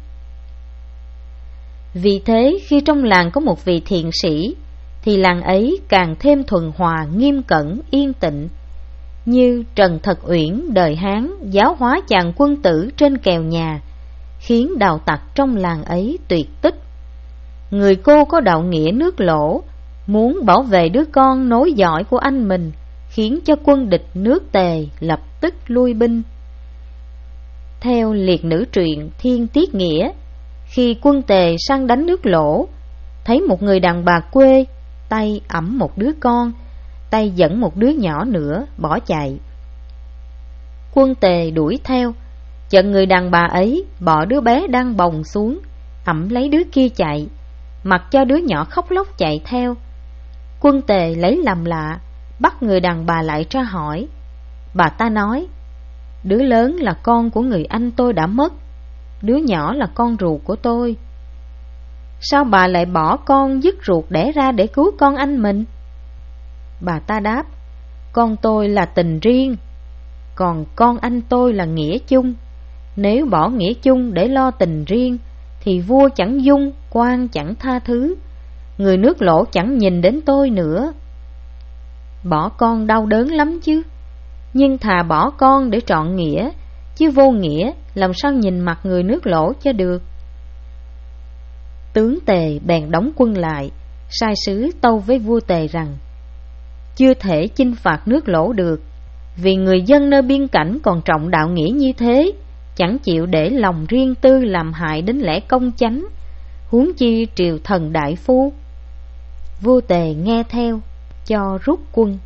Vì thế khi trong làng có một vị thiện sĩ, thì làng ấy càng thêm thuần hòa, nghiêm cẩn, yên tịnh. Như Trần Thật Uyển đời Hán giáo hóa chàng quân tử trên kèo nhà, khiến đạo tặc trong làng ấy tuyệt tích. Người cô có đạo nghĩa nước Lỗ, muốn bảo vệ đứa con nối dõi của anh mình, khiến cho quân địch nước Tề lập tức lui binh. Theo liệt nữ truyện Thiên Tiết Nghĩa, khi quân Tề sang đánh nước Lỗ, thấy một người đàn bà quê, tay ẵm một đứa con, tay dẫn một đứa nhỏ nữa bỏ chạy. Quân Tề đuổi theo, chợt người đàn bà ấy bỏ đứa bé đang bồng xuống, ẵm lấy đứa kia chạy, mặc cho đứa nhỏ khóc lóc chạy theo. Quân Tề lấy làm lạ, bắt người đàn bà lại tra hỏi. Bà ta nói, đứa lớn là con của người anh tôi đã mất, đứa nhỏ là con ruột của tôi. Sao bà lại bỏ con dứt ruột đẻ ra để cứu con anh mình? Bà ta đáp, con tôi là tình riêng, còn con anh tôi là nghĩa chung. Nếu bỏ nghĩa chung để lo tình riêng, thì vua chẳng dung, quan chẳng tha thứ, người nước Lỗ chẳng nhìn đến tôi nữa. Bỏ con đau đớn lắm chứ, nhưng thà bỏ con để trọn nghĩa, chứ vô nghĩa làm sao nhìn mặt người nước Lỗ cho được. Tướng Tề bèn đóng quân lại, sai sứ tâu với vua Tề rằng chưa thể chinh phạt nước Lỗ được, vì người dân nơi biên cảnh còn trọng đạo nghĩa như thế, chẳng chịu để lòng riêng tư làm hại đến lẽ công chánh, huống chi triều thần đại phu. Vua Tề nghe theo, cho rút quân.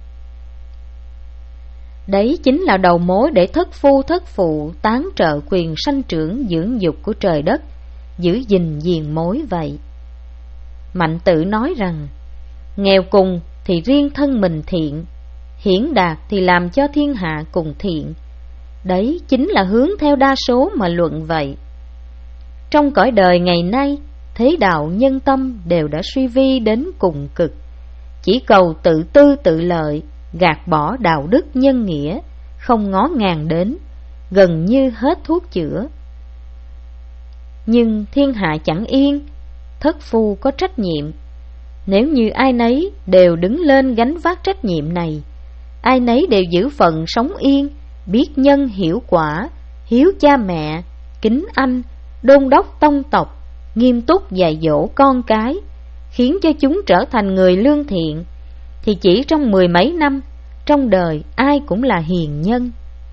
Đấy chính là đầu mối để thất phu thất phụ tán trợ quyền sanh trưởng dưỡng dục của trời đất, giữ gìn diền mối vậy. Mạnh Tự nói rằng, nghèo cùng thì riêng thân mình thiện, hiển đạt thì làm cho thiên hạ cùng thiện. Đấy chính là hướng theo đa số mà luận vậy. Trong cõi đời ngày nay, thế đạo nhân tâm đều đã suy vi đến cùng cực, chỉ cầu tự tư tự lợi, gạt bỏ đạo đức nhân nghĩa, không ngó ngàng đến, gần như hết thuốc chữa. Nhưng thiên hạ chẳng yên, thất phu có trách nhiệm. Nếu như ai nấy đều đứng lên gánh vác trách nhiệm này, ai nấy đều giữ phận sống yên, biết nhân hiểu quả, hiếu cha mẹ, kính anh, đôn đốc tông tộc, nghiêm túc dạy dỗ con cái, khiến cho chúng trở thành người lương thiện, thì chỉ trong mười mấy năm, trong đời ai cũng là hiền nhân.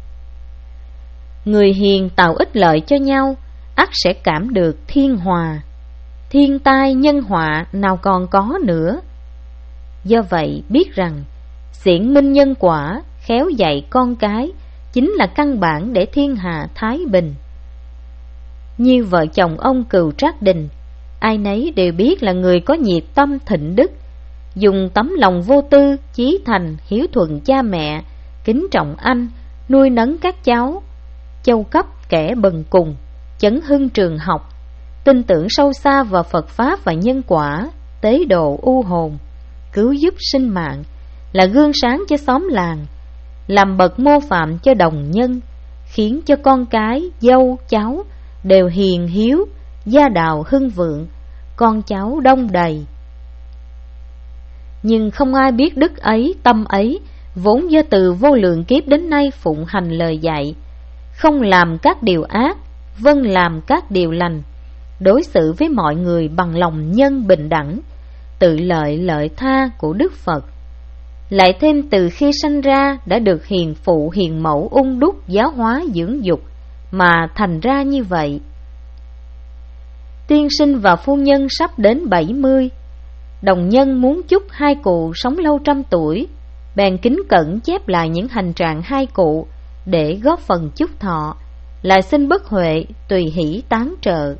Người hiền tạo ích lợi cho nhau, ắt sẽ cảm được thiên hòa. Thiên tai nhân họa nào còn có nữa. Do vậy biết rằng xiển minh nhân quả, khéo dạy con cái chính là căn bản để thiên hạ thái bình. Như vợ chồng ông Cừu Trác Đình, ai nấy đều biết là người có nhiệt tâm thịnh đức, dùng tấm lòng vô tư, chí thành, hiếu thuận cha mẹ, kính trọng anh, nuôi nấng các cháu, châu cấp kẻ bần cùng, chấn hưng trường học, tin tưởng sâu xa vào Phật Pháp và nhân quả, tế độ u hồn, cứu giúp sinh mạng, là gương sáng cho xóm làng, làm bậc mô phạm cho đồng nhân, khiến cho con cái, dâu, cháu đều hiền hiếu, gia đạo hưng vượng, con cháu đông đầy. Nhưng không ai biết đức ấy, tâm ấy, vốn do từ vô lượng kiếp đến nay phụng hành lời dạy, không làm các điều ác, vâng làm các điều lành, đối xử với mọi người bằng lòng nhân bình đẳng, tự lợi lợi tha của Đức Phật. Lại thêm từ khi sanh ra đã được hiền phụ hiền mẫu ung đúc giáo hóa dưỡng dục, mà thành ra như vậy. Tiên sinh và phu nhân sắp đến bảy mươi, đồng nhân muốn chúc hai cụ sống lâu trăm tuổi, bèn kính cẩn chép lại những hành trạng hai cụ để góp phần chúc thọ, lại xin Bất Huệ tùy hỷ tán trợ.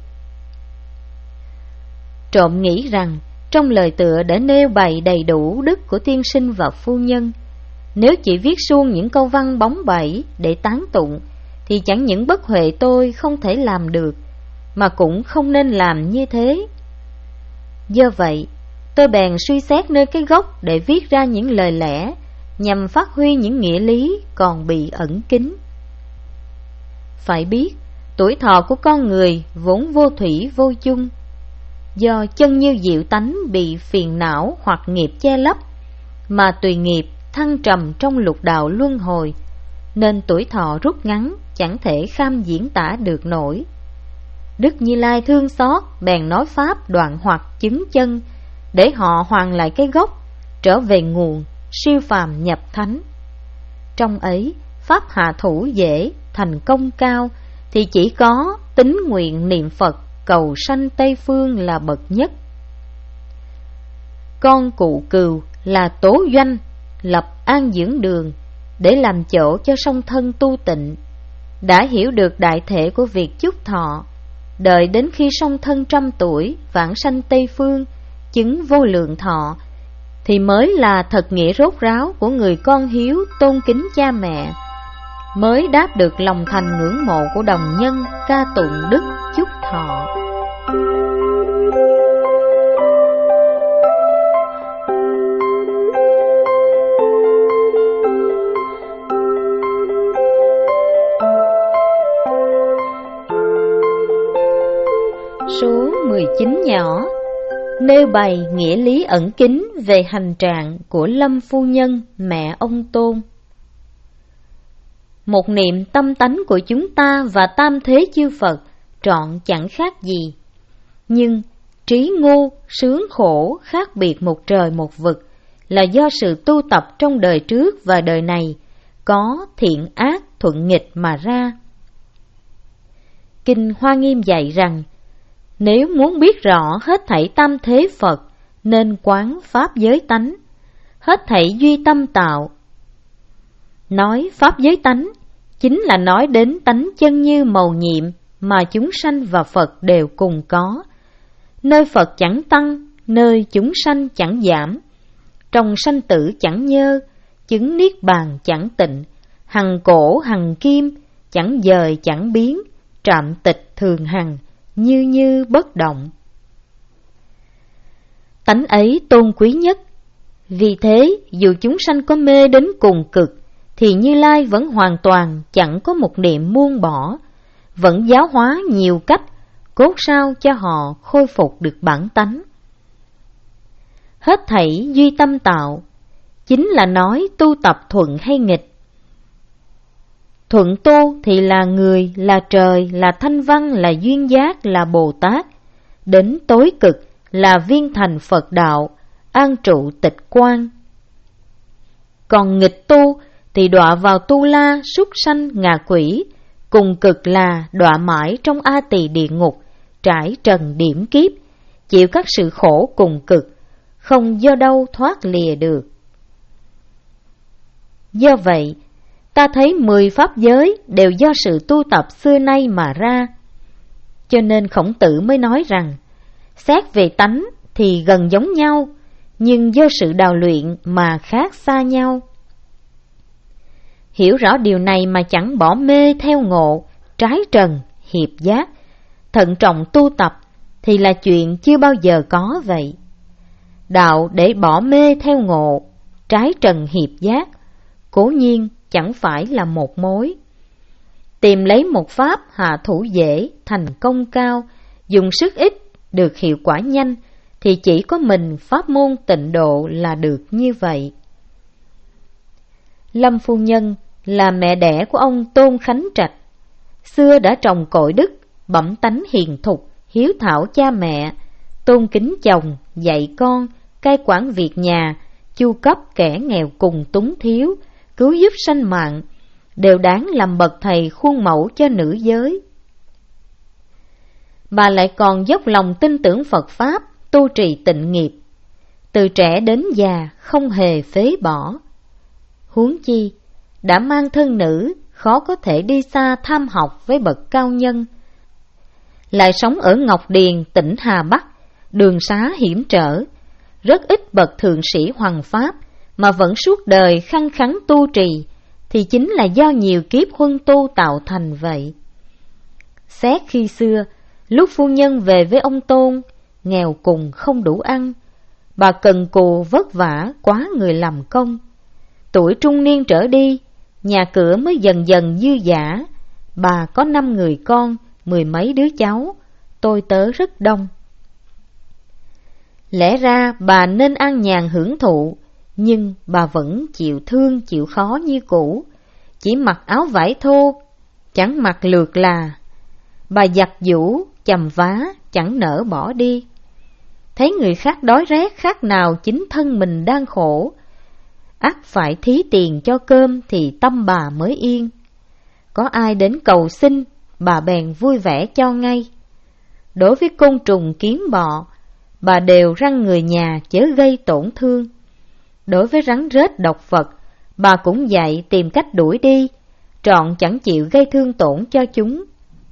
Trộm nghĩ rằng trong lời tựa đã nêu bày đầy đủ đức của tiên sinh và phu nhân. Nếu chỉ viết suông những câu văn bóng bẩy để tán tụng, thì chẳng những Bất Huệ tôi không thể làm được, mà cũng không nên làm như thế. Do vậy, tôi bèn suy xét nơi cái gốc để viết ra những lời lẽ nhằm phát huy những nghĩa lý còn bị ẩn kín. Phải biết, tuổi thọ của con người vốn vô thủy vô chung. Do chân như diệu tánh bị phiền não hoặc nghiệp che lấp, mà tùy nghiệp thăng trầm trong lục đạo luân hồi, nên tuổi thọ rút ngắn chẳng thể kham diễn tả được nổi. Đức Như Lai thương xót bèn nói pháp đoạn hoặc chứng chân, để họ hoàn lại cái gốc, trở về nguồn, siêu phàm nhập thánh. Trong ấy, pháp hạ thủ dễ, thành công cao, thì chỉ có tín nguyện niệm Phật cầu sanh Tây Phương là bậc nhất. Con cụ cừu là tố doanh, lập an dưỡng đường, để làm chỗ cho song thân tu tịnh. Đã hiểu được đại thể của việc chúc thọ, đợi đến khi song thân trăm tuổi, vãng sanh Tây Phương, chứng vô lượng thọ, thì mới là thật nghĩa rốt ráo của người con hiếu tôn kính cha mẹ, mới đáp được lòng thành ngưỡng mộ của đồng nhân ca tụng đức chúc thọ. Số mười chín nhỏ nêu bày nghĩa lý ẩn kín về hành trạng của Lâm phu nhân mẹ ông Tôn. Một niệm tâm tánh của chúng ta và tam thế chư Phật trọn chẳng khác gì, nhưng trí ngu, sướng khổ khác biệt một trời một vực, là do sự tu tập trong đời trước và đời này có thiện ác thuận nghịch mà ra. Kinh Hoa Nghiêm dạy rằng, nếu muốn biết rõ hết thảy tam thế Phật, nên quán pháp giới tánh, hết thảy duy tâm tạo. Nói pháp giới tánh chính là nói đến tánh chân như mầu nhiệm mà chúng sanh và Phật đều cùng có. Nơi Phật chẳng tăng, nơi chúng sanh chẳng giảm, trong sanh tử chẳng nhơ, chứng niết bàn chẳng tịnh, hằng cổ hằng kim, chẳng dời chẳng biến, trạm tịch thường hằng, như như bất động. Tánh ấy tôn quý nhất. Vì thế, dù chúng sanh có mê đến cùng cực, thì Như Lai vẫn hoàn toàn chẳng có một niệm buông bỏ, vẫn giáo hóa nhiều cách, cốt sao cho họ khôi phục được bản tánh. Hết thảy duy tâm tạo, chính là nói tu tập thuận hay nghịch. Thuận tu thì là người, là trời, là thanh văn, là duyên giác, là Bồ Tát. Đến tối cực là viên thành Phật đạo, an trụ tịch quan. Còn nghịch tu thì đọa vào tu la, súc sanh, ngạ quỷ, cùng cực là đọa mãi trong A Tỳ địa ngục, trải trần điểm kiếp, chịu các sự khổ cùng cực, không do đâu thoát lìa được. Do vậy, ta thấy mười pháp giới đều do sự tu tập xưa nay mà ra. Cho nên Khổng Tử mới nói rằng, xét về tánh thì gần giống nhau, nhưng do sự đào luyện mà khác xa nhau. Hiểu rõ điều này mà chẳng bỏ mê theo ngộ, trái trần, hiệp giác, thận trọng tu tập thì là chuyện chưa bao giờ có vậy. Đạo để bỏ mê theo ngộ, trái trần hiệp giác, cố nhiên chẳng phải là một mối. Tìm lấy một pháp hạ thủ dễ, thành công cao, dùng sức ít, được hiệu quả nhanh, thì chỉ có mình pháp môn tịnh độ là được như vậy. Lâm phu nhân là mẹ đẻ của ông Tôn Khánh Trạch. Xưa đã trồng cội đức, bẩm tánh hiền thục, hiếu thảo cha mẹ, tôn kính chồng, dạy con, cai quản việc nhà, chu cấp kẻ nghèo cùng túng thiếu, cứu giúp sanh mạng, đều đáng làm bậc thầy khuôn mẫu cho nữ giới. Bà lại còn dốc lòng tin tưởng Phật Pháp, tu trì tịnh nghiệp, từ trẻ đến già không hề phế bỏ. Huống chi, đã mang thân nữ, khó có thể đi xa tham học với bậc cao nhân. Lại sống ở Ngọc Điền, tỉnh Hà Bắc, đường xá hiểm trở, rất ít bậc thượng sĩ hoằng pháp, mà vẫn suốt đời khăng khăng tu trì, thì chính là do nhiều kiếp huân tu tạo thành vậy. Xét khi xưa, Lúc phu nhân về với ông Tôn, nghèo cùng không đủ ăn, bà cần cù vất vả quá người làm công. Tuổi trung niên trở đi, nhà cửa mới dần dần dư dả. Bà có năm người con, mười mấy đứa cháu, tôi tớ rất đông. Lẽ ra bà nên an nhàn hưởng thụ, nhưng bà vẫn chịu thương chịu khó như cũ, chỉ mặc áo vải thô, chẳng mặc lượt là. Bà giặt giũ, chầm vá, chẳng nỡ bỏ đi. Thấy người khác đói rét khác nào chính thân mình đang khổ, ắt phải thí tiền cho cơm thì tâm bà mới yên. Có ai đến cầu xin, bà bèn vui vẻ cho ngay. Đối với côn trùng kiến bọ, bà đều răn người nhà chớ gây tổn thương. Đối với rắn rết độc vật, bà cũng dạy tìm cách đuổi đi, trọn chẳng chịu gây thương tổn cho chúng.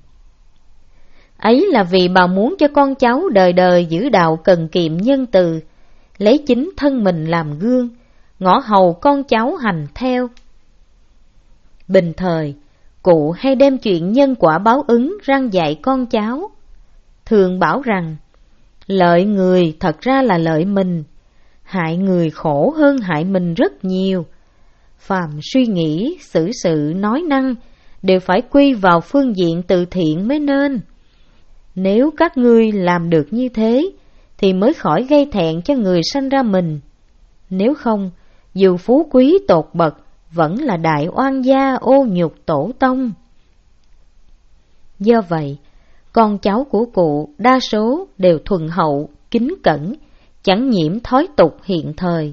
Ấy là vì bà muốn cho con cháu đời đời giữ đạo cần kiệm nhân từ, lấy chính thân mình làm gương, ngõ hầu con cháu hành theo. Bình thời, cụ hay đem chuyện nhân quả báo ứng răn dạy con cháu. Thường bảo rằng, lợi người thật ra là lợi mình, hại người khổ hơn hại mình rất nhiều. Phàm suy nghĩ, xử sự, nói năng đều phải quy vào phương diện từ thiện mới nên. Nếu các ngươi làm được như thế, thì mới khỏi gây thẹn cho người sanh ra mình. Nếu không, dù phú quý tột bậc, vẫn là đại oan gia ô nhục tổ tông. Do vậy, con cháu của cụ đa số đều thuần hậu, kính cẩn, chẳng nhiễm thói tục hiện thời.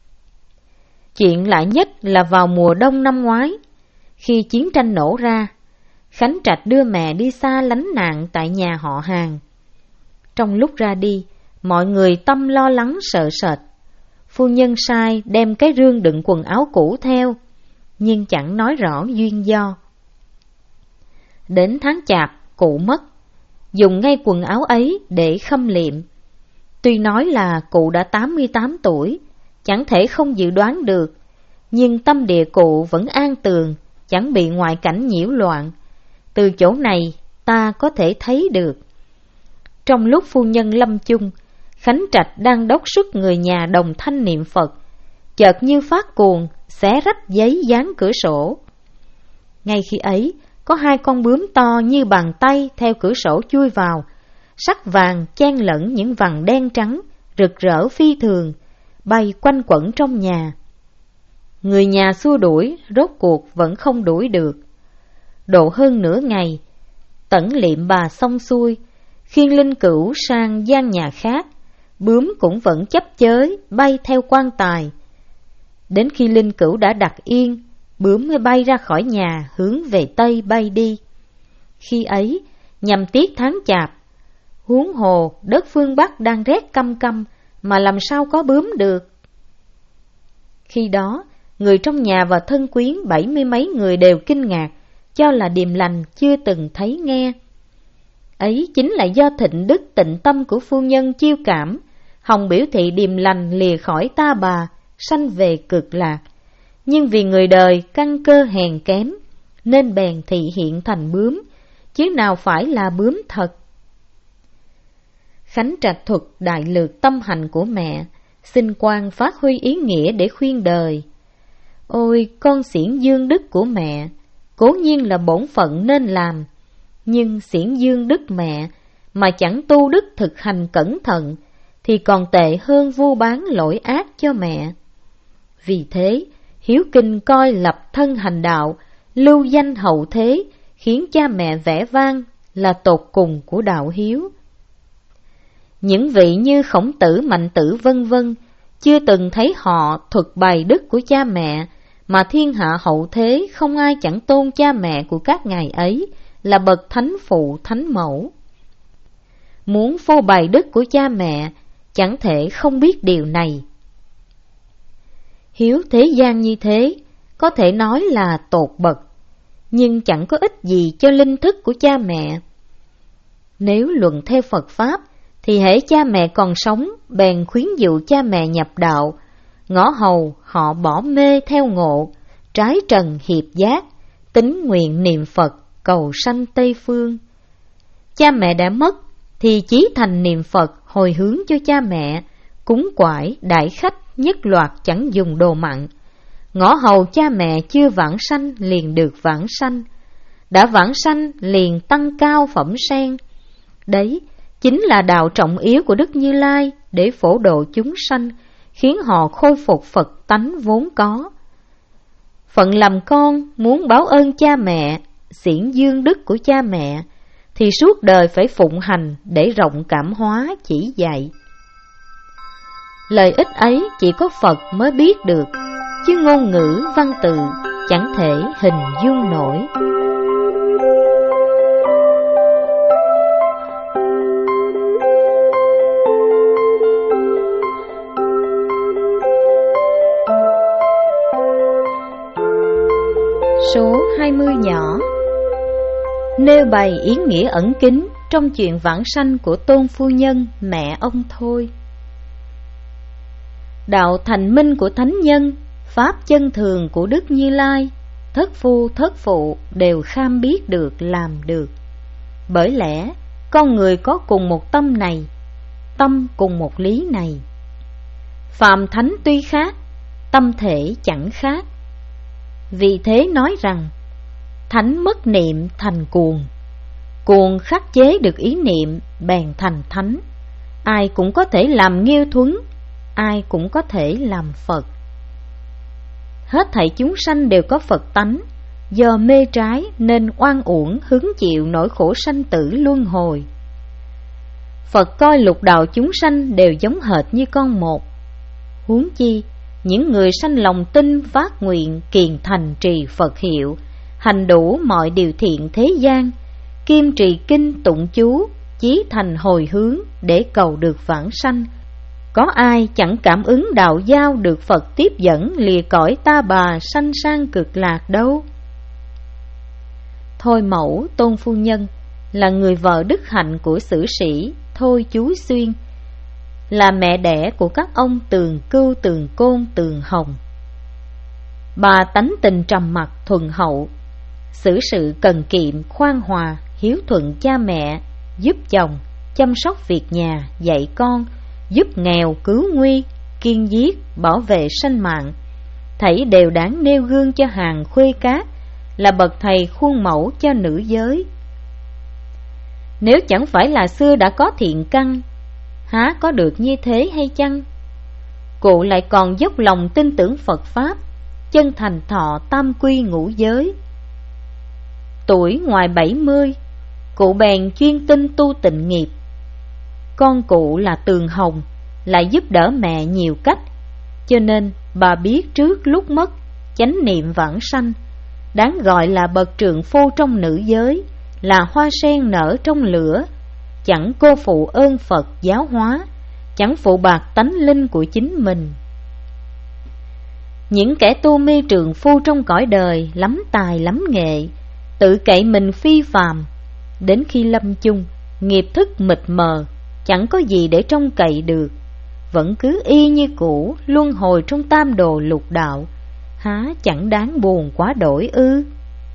Chuyện lạ nhất là vào mùa đông năm ngoái, khi chiến tranh nổ ra, Khánh Trạch đưa mẹ đi xa lánh nạn tại nhà họ hàng. Trong lúc ra đi, mọi người tâm lo lắng sợ sệt. Phu nhân sai đem cái rương đựng quần áo cũ theo, nhưng chẳng nói rõ duyên do. Đến tháng Chạp, cụ mất, dùng ngay quần áo ấy để khâm liệm. Tuy nói là cụ đã tám mươi tám tuổi, chẳng thể không dự đoán được, nhưng tâm địa cụ vẫn an tường, chẳng bị ngoại cảnh nhiễu loạn. Từ chỗ này ta có thể thấy được. Trong lúc phu nhân lâm chung, Khánh Trạch đang đốc sức người nhà đồng thanh niệm Phật, chợt như phát cuồng, xé rách giấy dán cửa sổ. Ngay khi ấy, có hai con bướm to như bàn tay theo cửa sổ chui vào, sắc vàng chen lẫn những vằn đen trắng, rực rỡ phi thường, bay quanh quẩn trong nhà. Người nhà xua đuổi, rốt cuộc vẫn không đuổi được. Độ hơn nửa ngày, tẩn liệm bà xong xuôi, khiêng linh cữu sang gian nhà khác, bướm cũng vẫn chấp chới bay theo quan tài. Đến khi linh cữu đã đặt yên, bướm mới bay ra khỏi nhà hướng về Tây bay đi. Khi ấy, nhằm tiết tháng Chạp, huống hồ đất phương Bắc đang rét căm căm, mà làm sao có bướm được. Khi đó, người trong nhà và thân quyến bảy mươi mấy người đều kinh ngạc, cho là điềm lành chưa từng thấy nghe. Ấy chính là do thịnh đức tịnh tâm của phu nhân chiêu cảm, hòng biểu thị điềm lành lìa khỏi ta bà, sanh về cực lạc. Nhưng vì người đời căn cơ hèn kém, nên bèn thị hiện thành bướm, chứ nào phải là bướm thật. Khánh Trạch thuật đại lược tâm hành của mẹ, xin quan phát huy ý nghĩa để khuyên đời. Ôi con xiển dương đức của mẹ, cố nhiên là bổn phận nên làm, nhưng xiển dương đức mẹ mà chẳng tu đức thực hành cẩn thận, thì còn tệ hơn vu bán lỗi ác cho mẹ. Vì thế, hiếu kinh coi lập thân hành đạo, lưu danh hậu thế, khiến cha mẹ vẻ vang là tột cùng của đạo hiếu. Những vị như Khổng Tử, Mạnh Tử vân vân chưa từng thấy họ thuật bày đức của cha mẹ, mà thiên hạ hậu thế không ai chẳng tôn cha mẹ của các ngài ấy là bậc thánh phụ thánh mẫu. Muốn phô bày đức của cha mẹ, chẳng thể không biết điều này. Hiếu thế gian như thế, có thể nói là tột bậc, nhưng chẳng có ích gì cho linh thức của cha mẹ. Nếu luận theo Phật Pháp, thì hễ cha mẹ còn sống, bèn khuyến dụ cha mẹ nhập đạo, ngõ hầu họ bỏ mê theo ngộ, trái trần hiệp giác, tín nguyện niệm Phật, cầu sanh Tây Phương. Cha mẹ đã mất thì chí thành niệm Phật hồi hướng cho cha mẹ, cúng quải, đãi khách nhất loạt chẳng dùng đồ mặn. Ngõ hầu cha mẹ chưa vãng sanh liền được vãng sanh, đã vãng sanh liền tăng cao phẩm sen. Đấy chính là đạo trọng yếu của Đức Như Lai để phổ độ chúng sanh, khiến họ khôi phục Phật tánh vốn có. Phận làm con muốn báo ơn cha mẹ, xiển dương đức của cha mẹ, thì suốt đời phải phụng hành để rộng cảm hóa chỉ dạy. Lời ích ấy chỉ có Phật mới biết được, chứ ngôn ngữ văn tự chẳng thể hình dung nổi. Số hai mươi nhỏ nêu bày ý nghĩa ẩn kín trong chuyện vãng sanh của Tôn phu nhân mẹ ông Thôi. Đạo thành minh của thánh nhân, pháp chân thường của Đức Như Lai, thất phu thất phụ đều kham biết được làm được. Bởi lẽ con người có cùng một tâm này, tâm cùng một lý này. Phàm thánh tuy khác, tâm thể chẳng khác. Vì thế nói rằng thánh mất niệm thành cuồng, cuồng khắc chế được ý niệm bèn thành thánh. Ai cũng có thể làm Nghiêu Thuấn, ai cũng có thể làm Phật. Hết thảy chúng sanh đều có Phật tánh, do mê trái nên oan uổng hứng chịu nỗi khổ sanh tử luân hồi. Phật coi lục đạo chúng sanh đều giống hệt như con một. Huống chi những người sanh lòng tin phát nguyện kiền thành trì Phật hiệu, hành đủ mọi điều thiện thế gian, kiêm trì kinh tụng chú, chí thành hồi hướng để cầu được vãng sanh. Có ai chẳng cảm ứng đạo giao được Phật tiếp dẫn lìa cõi ta bà sanh sang cực lạc đâu. Thôi mẫu Tôn phu nhân là người vợ đức hạnh của sử sĩ Thôi Chú Xuyên, là mẹ đẻ của các ông Tường Cưu, Tường Côn, Tường Hồng. Bà tánh tình trầm mặc thuần hậu, xử sự cần kiệm khoan hòa, hiếu thuận cha mẹ, giúp chồng, chăm sóc việc nhà, dạy con, giúp nghèo cứu nguy, kiên giết, bảo vệ sanh mạng, thảy đều đáng nêu gương cho hàng khuê cát, là bậc thầy khuôn mẫu cho nữ giới. Nếu chẳng phải là xưa đã có thiện căn, há có được như thế hay chăng? Cụ lại còn dốc lòng tin tưởng Phật Pháp, chân thành thọ tam quy ngũ giới. Tuổi ngoài bảy mươi, cụ bèn chuyên tinh tu tịnh nghiệp. Con cụ là Tường Hồng, lại giúp đỡ mẹ nhiều cách, cho nên bà biết trước lúc mất, chánh niệm vãng sanh, đáng gọi là bậc trượng phu trong nữ giới, là hoa sen nở trong lửa, chẳng cô phụ ơn Phật giáo hóa, chẳng phụ bạc tánh linh của chính mình. Những kẻ tu mê trượng phu trong cõi đời lắm tài lắm nghệ, tự cậy mình phi phàm, đến khi lâm chung, nghiệp thức mịt mờ, chẳng có gì để trông cậy được, vẫn cứ y như cũ luân hồi trong tam đồ lục đạo, há chẳng đáng buồn quá đổi ư?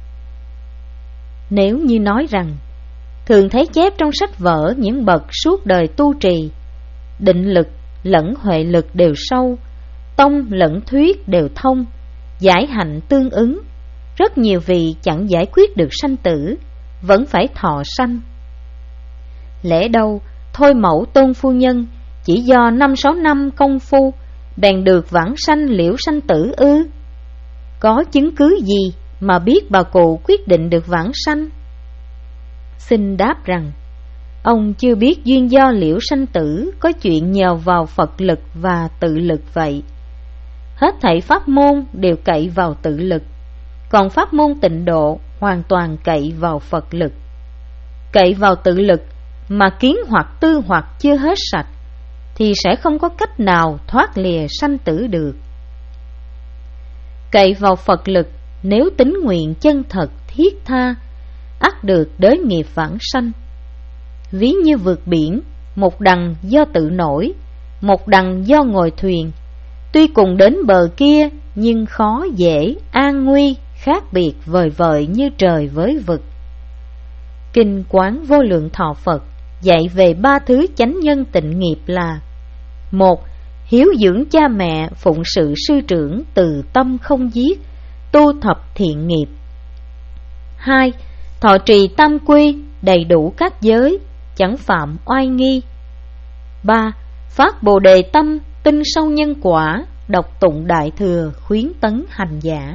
Nếu như nói rằng thường thấy chép trong sách vở những bậc suốt đời tu trì, định lực lẫn huệ lực đều sâu, tông lẫn thuyết đều thông, giải hạnh tương ứng, rất nhiều vị chẳng giải quyết được sanh tử, vẫn phải thọ sanh. Lẽ đâu Thôi mẫu Tôn phu nhân chỉ do năm sáu năm công phu bèn được vãng sanh liễu sanh tử ư? Có chứng cứ gì mà biết bà cụ quyết định được vãng sanh? Xin đáp rằng ông chưa biết duyên do liễu sanh tử có chuyện nhờ vào Phật lực và tự lực vậy. Hết thảy pháp môn đều cậy vào tự lực, còn pháp môn tịnh độ hoàn toàn cậy vào Phật lực. Cậy vào tự lực mà kiến hoặc tư hoặc chưa hết sạch, thì sẽ không có cách nào thoát lìa sanh tử được. Cậy vào Phật lực, nếu tín nguyện chân thật thiết tha, ắt được đới nghiệp vãng sanh. Ví như vượt biển, một đằng do tự nổi, một đằng do ngồi thuyền, tuy cùng đến bờ kia, nhưng khó dễ, an nguy, khác biệt vời vợi như trời với vực. Kinh Quán Vô Lượng Thọ Phật dạy về ba thứ chánh nhân tịnh nghiệp là: một. Hiếu dưỡng cha mẹ, phụng sự sư trưởng, từ tâm không giết, tu thập thiện nghiệp. Hai. Thọ trì tam quy, đầy đủ các giới, chẳng phạm oai nghi. Ba. Phát bồ đề tâm, tin sâu nhân quả, đọc tụng đại thừa, khuyến tấn hành giả.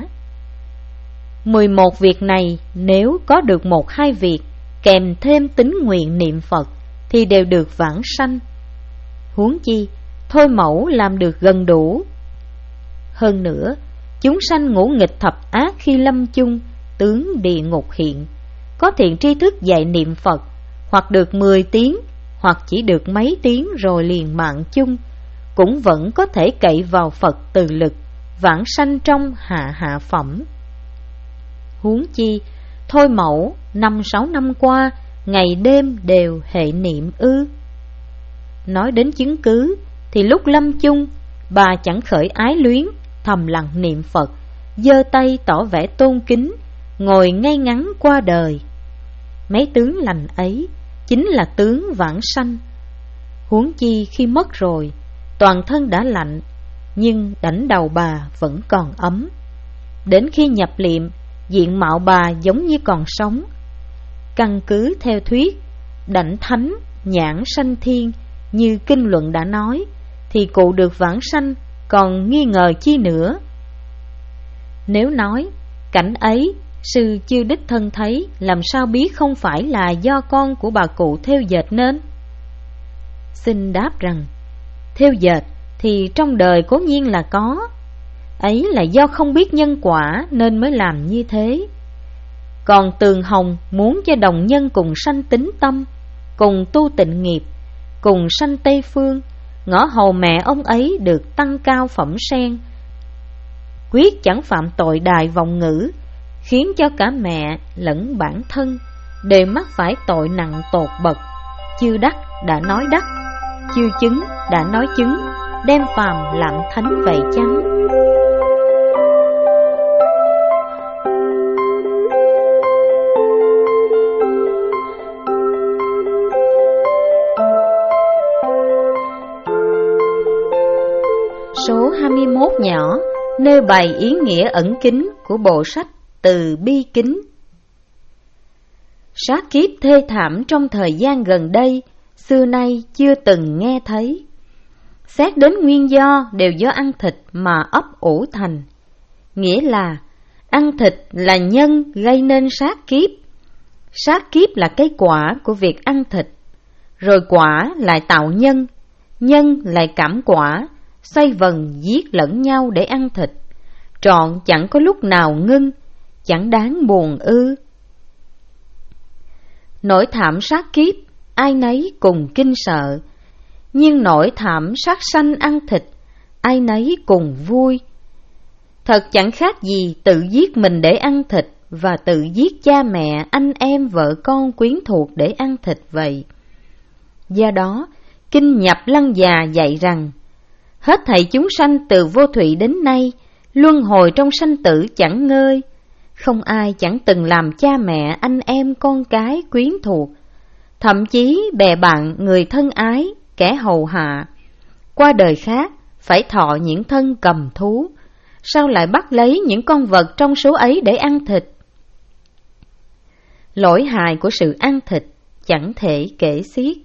Mười một việc này, nếu có được một hai việc kèm thêm tín nguyện niệm Phật thì đều được vãng sanh. Huống chi thôi mẫu làm được gần đủ. Hơn nữa, chúng sanh ngũ nghịch thập ác khi lâm chung, tướng địa ngục hiện, có thiện tri thức dạy niệm Phật, hoặc được mười tiếng, hoặc chỉ được mấy tiếng rồi liền mạng chung, cũng vẫn có thể cậy vào Phật từ lực, vãng sanh trong hạ hạ phẩm. Huống chi, thôi mẫu năm sáu năm qua, ngày đêm đều hệ niệm ư. Nói đến chứng cứ, thì lúc lâm chung, bà chẳng khởi ái luyến, thầm lặng niệm Phật, giơ tay tỏ vẻ tôn kính, ngồi ngay ngắn qua đời. Mấy tướng lành ấy chính là tướng vãng sanh. Huống chi khi mất rồi, toàn thân đã lạnh, nhưng đảnh đầu bà vẫn còn ấm. Đến khi nhập liệm, diện mạo bà giống như còn sống. Căn cứ theo thuyết đảnh thánh nhãn sanh thiên như kinh luận đã nói, thì cụ được vãng sanh, còn nghi ngờ chi nữa. Nếu nói cảnh ấy sư chưa đích thân thấy, làm sao biết không phải là do con của bà cụ thêu dệt nên? Xin đáp rằng, thêu dệt thì trong đời cố nhiên là có, ấy là do không biết nhân quả nên mới làm như thế. Còn Tường Hồng muốn cho đồng nhân cùng sanh tín tâm, cùng tu tịnh nghiệp, cùng sanh Tây Phương, ngõ hầu mẹ ông ấy được tăng cao phẩm sen, quyết chẳng phạm tội đài vọng ngữ, khiến cho cả mẹ lẫn bản thân đều mắc phải tội nặng tột bậc. Chưa đắc đã nói đắc, chưa chứng đã nói chứng, đem phàm làm thánh vậy chăng? Số hai mươi mốt nhỏ nêu bày ý nghĩa ẩn kín của bộ sách Từ Bi Kính. Sát kiếp thê thảm trong thời gian gần đây, xưa nay chưa từng nghe thấy. Xét đến nguyên do đều do ăn thịt mà ấp ủ thành. Nghĩa là ăn thịt là nhân gây nên sát kiếp. Sát kiếp là cái quả của việc ăn thịt, rồi quả lại tạo nhân, nhân lại cảm quả, xoay vần giết lẫn nhau để ăn thịt, trọn chẳng có lúc nào ngưng, chẳng đáng buồn ư. Nỗi thảm sát kiếp ai nấy cùng kinh sợ, nhưng nỗi thảm sát sanh ăn thịt ai nấy cùng vui. Thật chẳng khác gì tự giết mình để ăn thịt, và tự giết cha mẹ, anh em, vợ con, quyến thuộc để ăn thịt vậy. Do đó, Kinh Nhập Lăng Già dạy rằng, hết thảy chúng sanh từ vô thủy đến nay, luân hồi trong sanh tử chẳng ngơi. Không ai chẳng từng làm cha mẹ, anh em, con cái, quyến thuộc, thậm chí bè bạn, người thân ái, kẻ hầu hạ. Qua đời khác, phải thọ những thân cầm thú, sao lại bắt lấy những con vật trong số ấy để ăn thịt? Lỗi hại của sự ăn thịt chẳng thể kể xiết.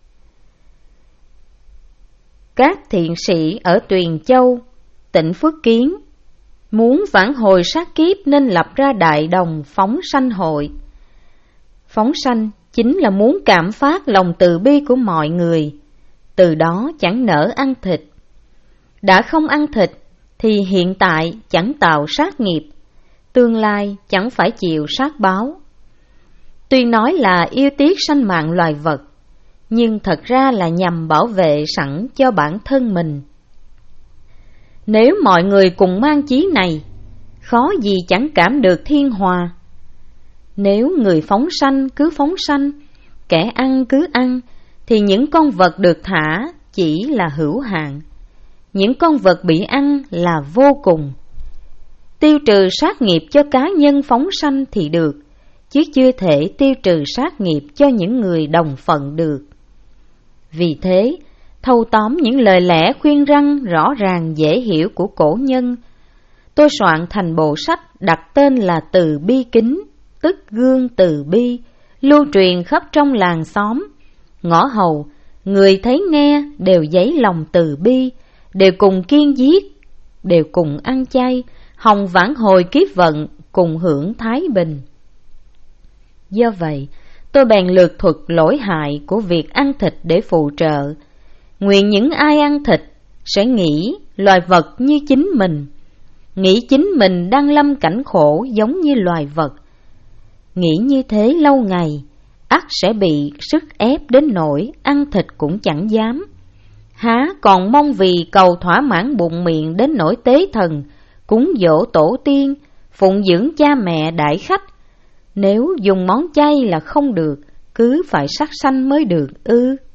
Các thiện sĩ ở Tuyền Châu, tỉnh Phước Kiến, muốn vãn hồi sát kiếp nên lập ra đại đồng phóng sanh hội. Phóng sanh chính là muốn cảm phát lòng từ bi của mọi người, từ đó chẳng nỡ ăn thịt. Đã không ăn thịt thì hiện tại chẳng tạo sát nghiệp, tương lai chẳng phải chịu sát báo. Tuy nói là yêu tiếc sanh mạng loài vật, nhưng thật ra là nhằm bảo vệ sẵn cho bản thân mình. Nếu mọi người cùng mang chí này, khó gì chẳng cảm được thiên hòa. Nếu người phóng sanh cứ phóng sanh, kẻ ăn cứ ăn, thì những con vật được thả chỉ là hữu hạn, những con vật bị ăn là vô cùng. Tiêu trừ sát nghiệp cho cá nhân phóng sanh thì được, chứ chưa thể tiêu trừ sát nghiệp cho những người đồng phận được. Vì thế, thâu tóm những lời lẽ khuyên răn rõ ràng dễ hiểu của cổ nhân, tôi soạn thành bộ sách đặt tên là Từ Bi Kính, tức gương từ bi, lưu truyền khắp trong làng xóm, ngõ hầu. Người thấy nghe đều dấy lòng từ bi, đều cùng kiêng giết, đều cùng ăn chay, hòng vãn hồi kiếp vận, cùng hưởng thái bình. Do vậy, tôi bèn lược thuật lỗi hại của việc ăn thịt để phụ trợ. Nguyện những ai ăn thịt sẽ nghĩ loài vật như chính mình, nghĩ chính mình đang lâm cảnh khổ giống như loài vật. Nghĩ như thế lâu ngày, ắt sẽ bị sức ép đến nỗi ăn thịt cũng chẳng dám. Há còn mong vì cầu thỏa mãn bụng miệng đến nỗi tế thần, cúng dỗ tổ tiên, phụng dưỡng cha mẹ đại khách. Nếu dùng món chay là không được, cứ phải sát sanh mới được ư?